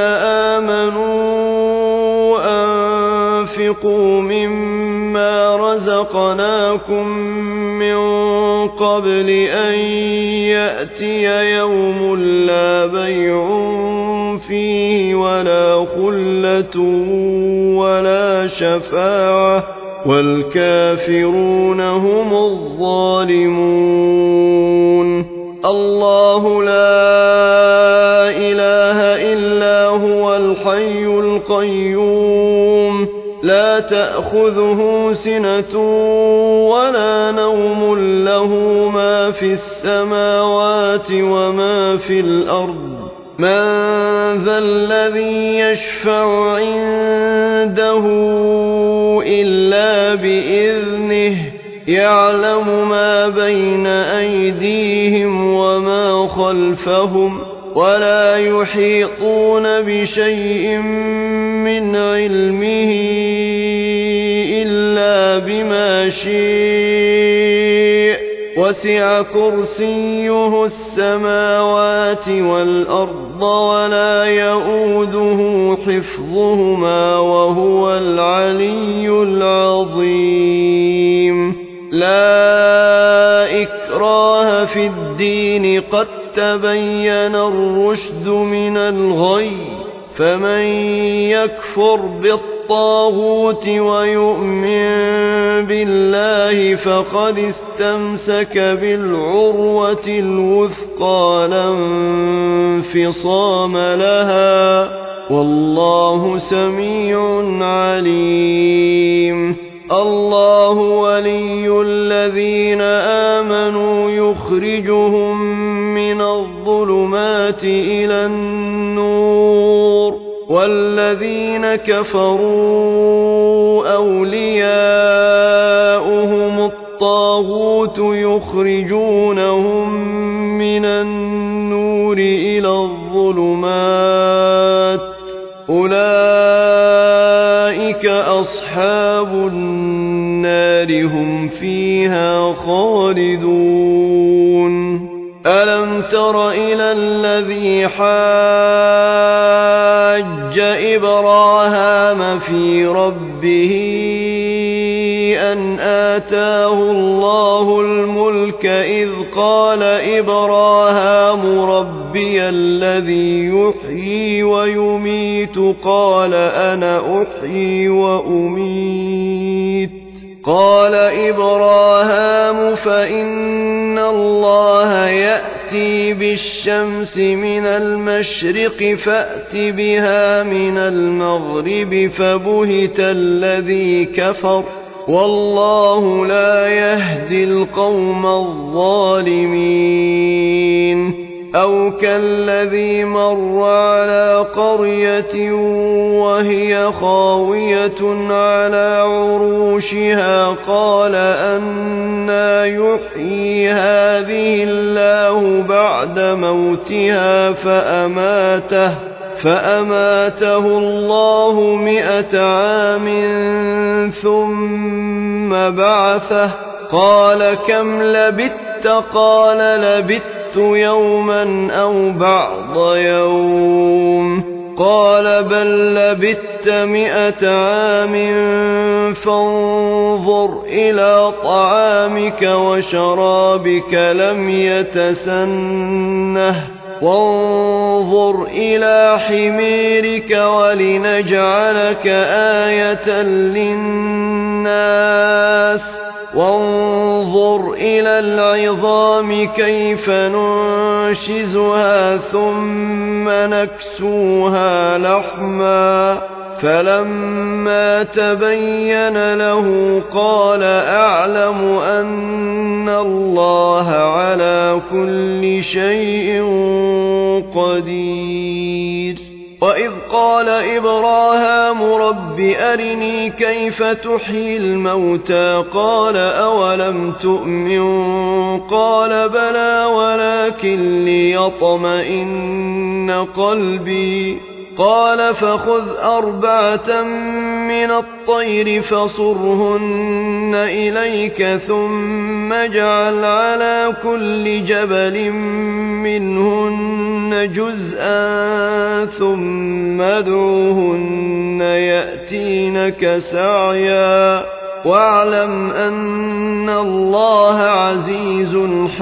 [SPEAKER 1] آمنوا أنفقوا مما رزقناكم من قبل أن يأتي يوم لا بيع فيه ولا خلة ولا شفاعة والكافرون هم الظالمون الله لا إله إلا هو الحي القيوم لا تأخذه سنة ولا نوم له ما في السماوات وما في الأرض من ذا الذي يشفع عنده إلا بإذنه يعلم ما بين أيديهم وما خلفهم ولا يحيطون بشيء من علمه إلا بما شاء وسع كرسيه السماوات والأرض ولا يؤوده حفظهما وهو العلي العظيم لا إكراه في الدين قد تبين الرشد من الغي فمن يكفر بالطاغوت ويؤمن بالله فقد استمسك بالعروة الوثقى لا انفصام لها والله سميع عليم الله ولي الذين آمنوا يخرجهم من الظلمات إلى النور والذين كفروا أولياؤهم الطاغوت يخرجونهم من النور إلى الظلمات أولئك أصحاب النار هم فيها خالدون ألم تر إلى الذي حاج إبراهام في ربه أن آتاه الله الملك إذ قال إبراهام ربي الذي يحيي ويميت قال أنا أحيي وأميت قال إبراهام فإن الله يأتي بالشمس من المشرق فأت بها من المغرب فبهت الذي كفر والله لا يهدي القوم الظالمين. أو كالذي مر على قرية وهي خاوية على عروشها قال أنى يحيي هذه الله بعد موتها فأماته فأماته الله مئة عام ثم بعثه قال كم لبثت قال لبثت يوما أو بعض يوم قال بل لبثت مئة عام فانظر إلى طعامك وشرابك لم يتسنه وانظر إلى حميرك ولنجعلك آية للناس وانظر إلى العظام كيف ننشزها ثم نكسوها لحما فلما تبين له قال أعلم أن الله على كل شيء قدير. وإذ قال إبراهام رب أرني كيف تحيي الموتى قال أولم تؤمن قال بلى ولكن ليطمئن قلبي قال فخذ أربعة من الطير فصرهن إليك ثم اجعل على كل جبل منهن جزءا ثم ادعوهن يأتينك سعيا واعلم أن الله عزيز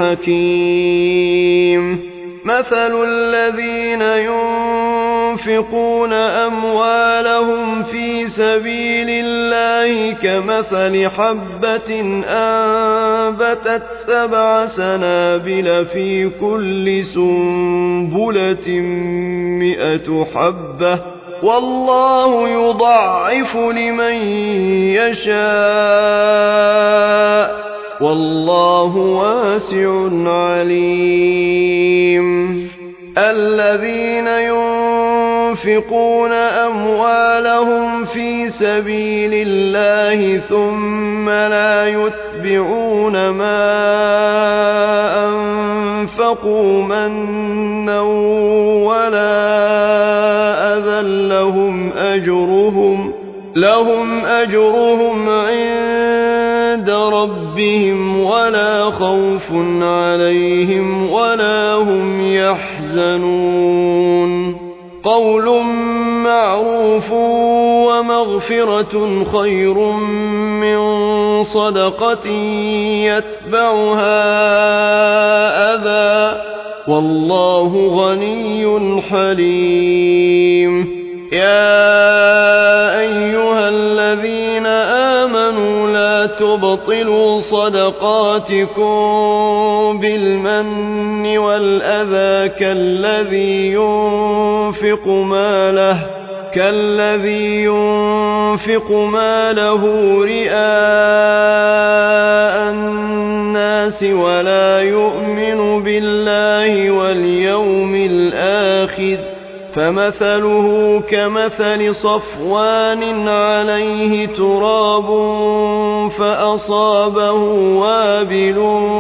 [SPEAKER 1] حكيم. مثل الذين ينفقون أموالهم في سبيل الله كمثل حبة أنبتت سبع سنابل في كل سنبلة مئة حبة والله يضاعف لمن يشاء والله واسع عليم. الذين ينفقون أموالهم في سبيل الله ثم لا يتبعون ما أنفقوا منا ولا أذى لهم أجرهم لهم أجرهم عند ربهم ولا خوف عليهم ولا هم يحزنون. قول معروف ومغفرة خير من صدقة يتبعها أذى والله غني حليم. يا أيها الذين آمنوا لا تبطلوا صدقاتكم بالمن والأذى كالذي ينفق ماله كالذي ينفق ماله رئاء الناس ولا يؤمن بالله واليوم الآخر فمثله كمثل صفوان عليه تراب فأصابه وابل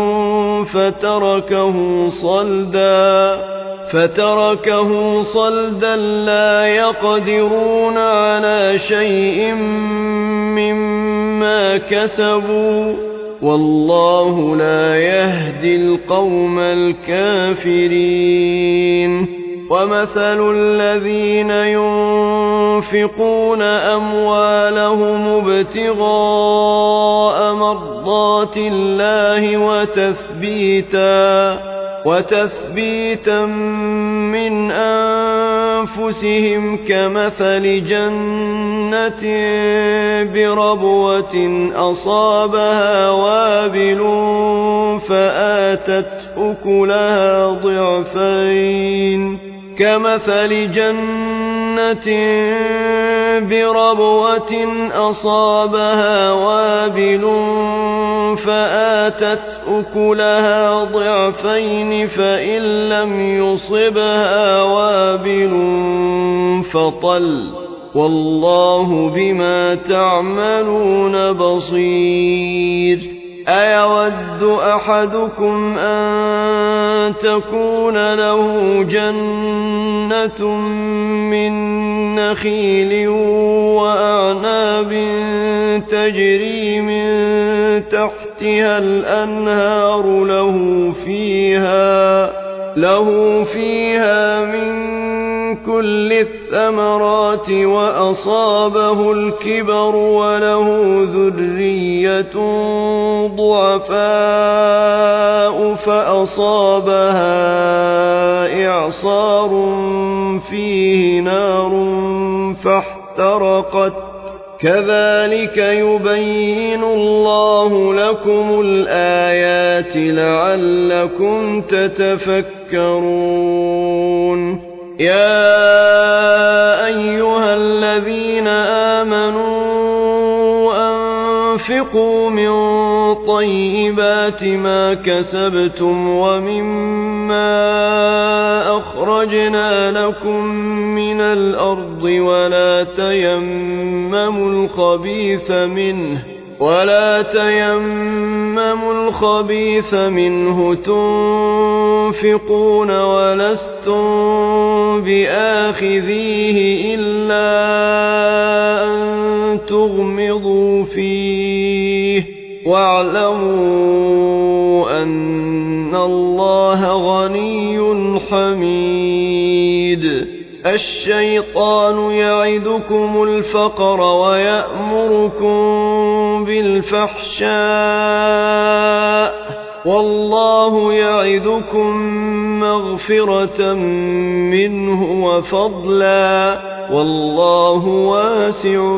[SPEAKER 1] فتركه صلدا فتركه صلدا لا يقدرون على شيء مما كسبوا والله لا يهدي القوم الكافرين. ومثل الذين ينفقون أموالهم ابتغاء مرضات الله وتثبيتا وتثبيتا من أنفسهم كمثل جنة بربوة أصابها وابل فآتت أكلها ضعفين كمثل جنة بربوة أصابها وابل فآتت أكلها ضعفين فإن لم يصبها وابل فطل والله بما تعملون بصير أيود أحدكم أن تكون له جنة من نخيل وأعناب تجري من تحتها الأنهار له فيها, له فيها من كل الثمرات وأصابه الكبر وله ذرية ضعفاء فأصابها إعصار فيه نار فاحترقت كذلك يبين الله لكم الآيات لعلكم تتفكرون يا أيها الذين آمنوا أنفقوا من طيبات ما كسبتم ومما أخرجنا لكم من الأرض ولا تيمموا الخبيث منه ولا تيمموا الخبيث منه تنفقون ولستم بآخذيه إلا أن تغمضوا فيه واعلموا أن الله غني حميد الشيطان يعدكم الفقر ويأمركم بالفحشاء والله يعدكم مغفرة منه وفضلا والله واسع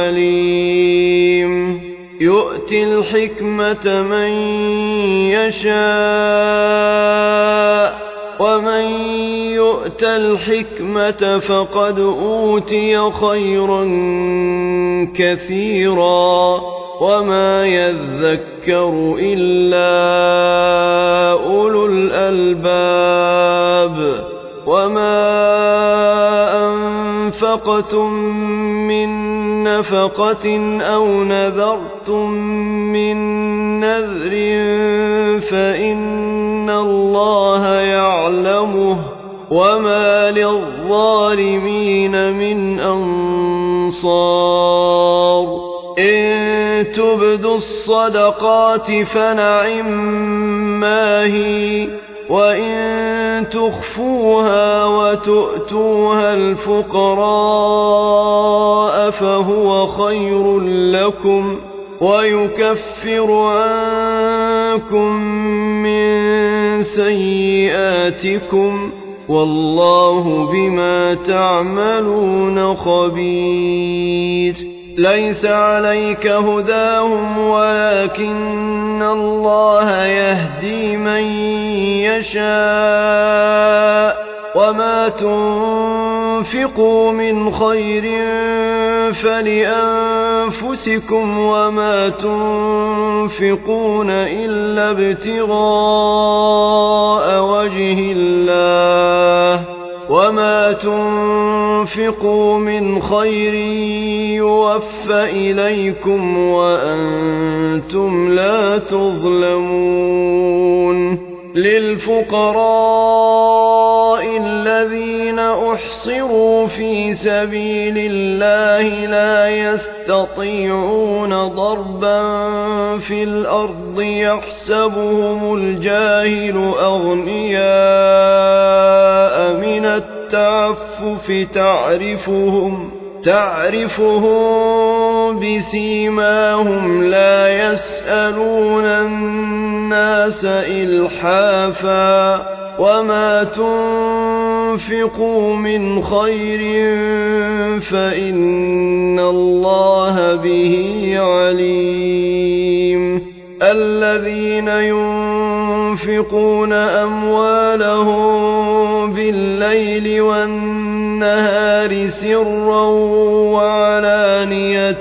[SPEAKER 1] عليم يؤتي الحكمة من يشاء ومن يؤت الحكمة فقد أوتي خيرا كثيرا وما يذكر إلا أولو الألباب وما أنفقتم من نفقة أو نذرتم من نذر فإن الله يعلمه وما للظالمين من أنصار إن تبدوا الصدقات فنعما هي وإن تخفوها وتؤتوها الفقراء فهو خير لكم ويكفر عنكم من سيئاتكم والله بما تعملون خبير ليس عليك هداهم ولكن الله يهدي من يشاء وما تنفقوا من خير فلأنفسكم وما تنفقون إلا ابتغاء وجه الله وما تنفقوا من خير يوفى إليكم وأنتم لا تظلمون للفقراء الذين أحصروا في سبيل الله لا يستطيعون ضربا في الأرض يحسبهم الجاهل أغنياء من التعفف تعرفهم تعرفهم بسيماهم لا يسألون الناس إلحافا وما تنفقوا من خير فإن الله به عليم الذين ينفقون أموالهم بالليل والنهار بالنهار سرا وعلانية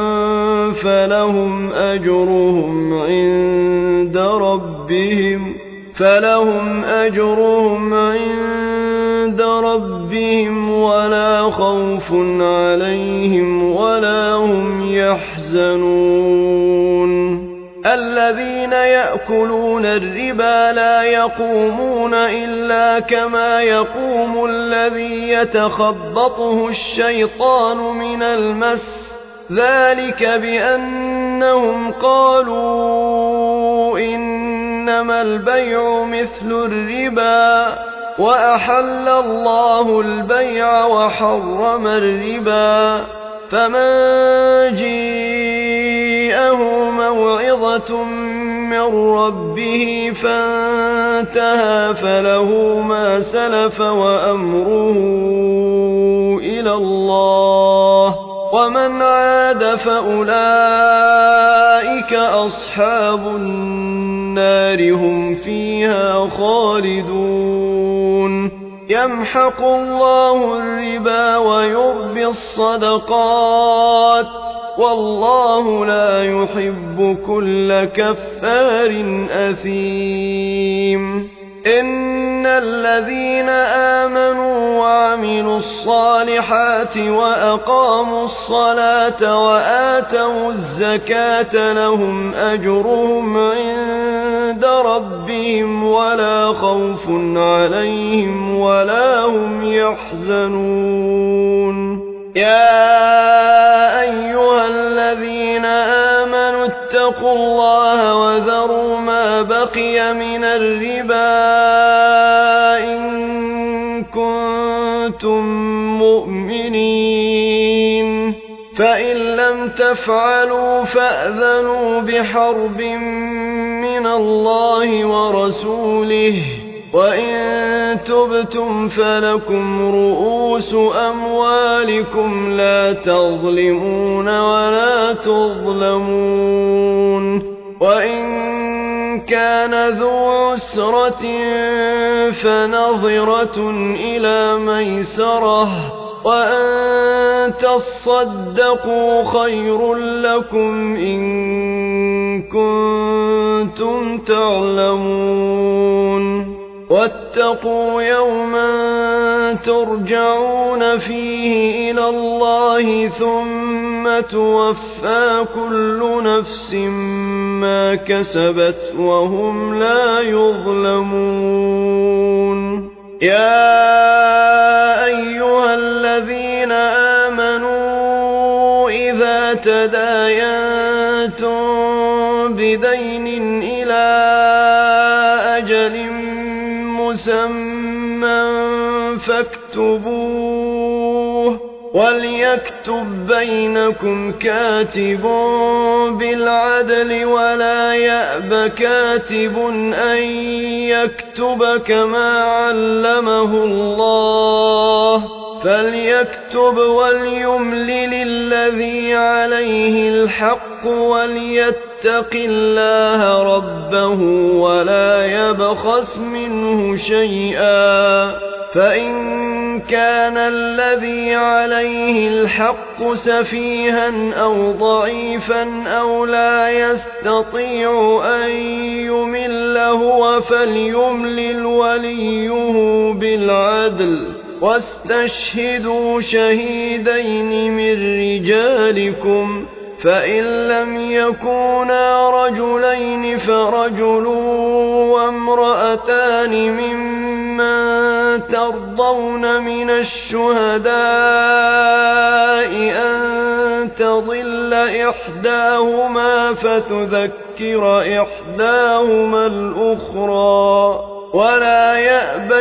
[SPEAKER 1] فلهم أجرهم عند ربهم فلهم أجرهم عند ربهم ولا خوف عليهم ولا هم يحزنون الذين يأكلون الربا لا يقومون إلا كما يقوم الذي يتخبطه الشيطان من المس ذلك بأنهم قالوا إنما البيع مثل الربا وأحل الله البيع وحرم الربا فمن جاءه موعظة من ربه فانتهى فله ما سلف وأمره إلى الله ومن عاد فأولئك أصحاب النار هم فيها خالدون يمحق الله الربا ويربي الصدقات والله لا يحب كل كفار أثيم إن الذين آمنوا وعملوا الصالحات وأقاموا الصلاة وآتوا الزكاة لهم أجرهم عند ربهم ولا خوف عليهم ولا هم يحزنون يا أيها الذين آمنوا اتقوا الله وذروا ما بقي من الربا إن كنتم مؤمنين فإن لم تفعلوا فأذنوا بحرب من الله ورسوله وإن تبتم فلكم رؤوس أموالكم لا تظلمون ولا تظلمون وإن كان ذو عسرة فنظرة إلى ميسرة وأن تصدقوا خير لكم إن كنتم تعلمون واتقوا يوما ترجعون فيه إلى الله ثم توفى كل نفس ما كسبت وهم لا يظلمون يا أيها الذين آمنوا إذا تداينتم بدين إلى أجل مسمى فاكتبوه وليكتب بينكم كاتب بالعدل ولا يأب كاتب أن يكتب كما علمه الله فليكتب وليملل الذي عليه الحق وليتق الله ربه ولا يبخس منه شيئا فإن كان الذي عليه الحق سفيها أو ضعيفا أو لا يستطيع أن يمل هو فليملل وليه بالعدل واستشهدوا شهيدين من رجالكم فإن لم يكونا رجلين فرجل وامرأتان ممن ترضون من الشهداء أن تضل إحداهما فتذكر إحداهما الأخرى ولا يأبى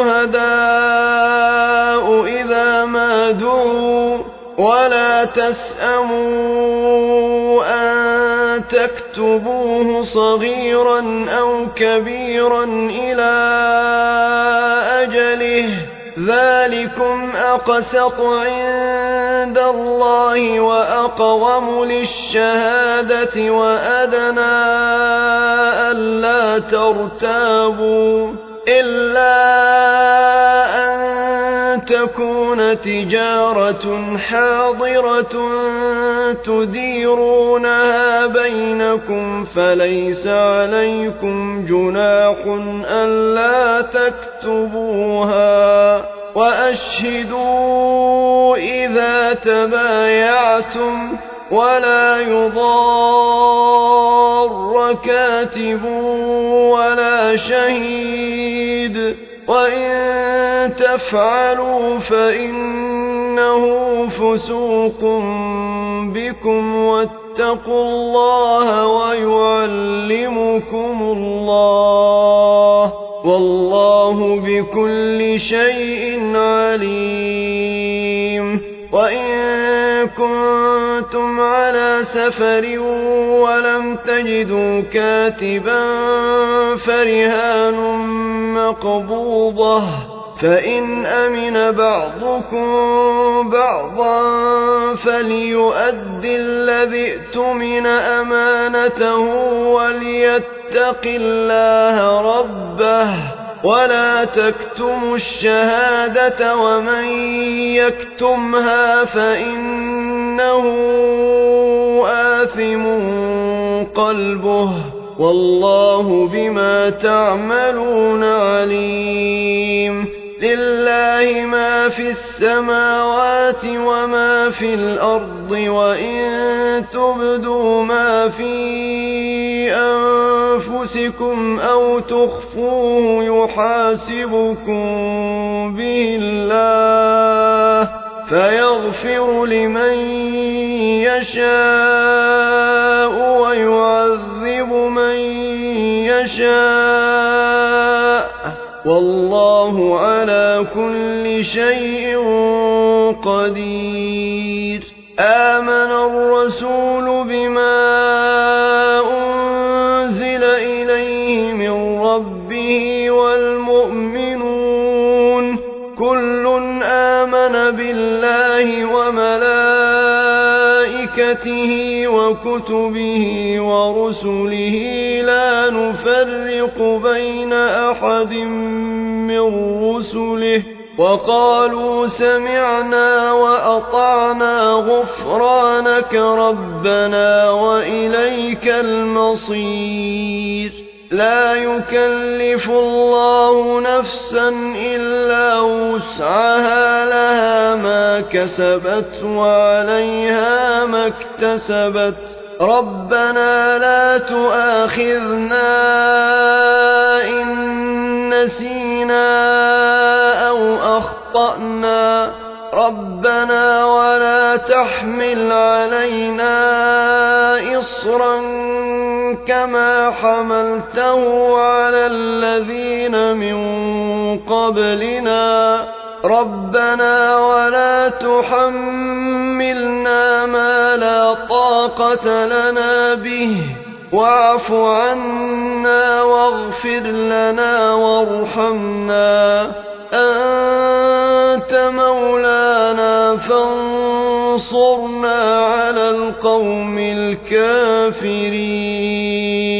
[SPEAKER 1] الشهداء إذا ما دعوا ولا تسأموا أن تكتبوه صغيرا أو كبيرا إلى أجله ذلكم أقسط عند الله وأقوم للشهادة وأدنى ألا ترتابوا إلا أن تكون تجارة حاضرة تديرونها بينكم فليس عليكم جناح ألا تكتبوها وأشهدوا إذا تبايعتم ولا يضار كاتب ولا شهيد وإن تفعلوا فإنه فسوق بكم واتقوا الله ويعلمكم الله والله بكل شيء عليم وإن كنتم على سفر ولم تجدوا كاتبا فرهان مقبوضة فإن أمن بعضكم بعضا فليؤد الذي اؤتمن أمانته وليتق الله ربه ولا تكتموا الشهادة ومن يكتمها فإنه آثم قلبه والله بما تعملون عليم لله ما في السماوات وما في الأرض وإن تبدوا ما في أنفسكم أو تخفوه يحاسبكم به الله فيغفر لمن يشاء ويعذب من يشاء والله على كل شيء قدير آمن الرسول بما أنزل إليه من ربه والمؤمنون كل آمن بالله وملائكته وكتبه ورسله لا نفرق بين أحد من رسله وقالوا سمعنا وأطعنا غفرانك ربنا وإليك المصير لا يكلف الله نفسا إلا وسعها لها ما كسبت وعليها ما اكتسبت ربنا لا تؤاخذنا إن نسينا أو أخطأنا ربنا ولا تحمل علينا إصرا كما حملته على الذين من قبلنا ربنا ولا تحملنا ما لا طاقة لنا به واعف عنا واغفر لنا وارحمنا أنت مولانا فانصرنا على القوم الكافرين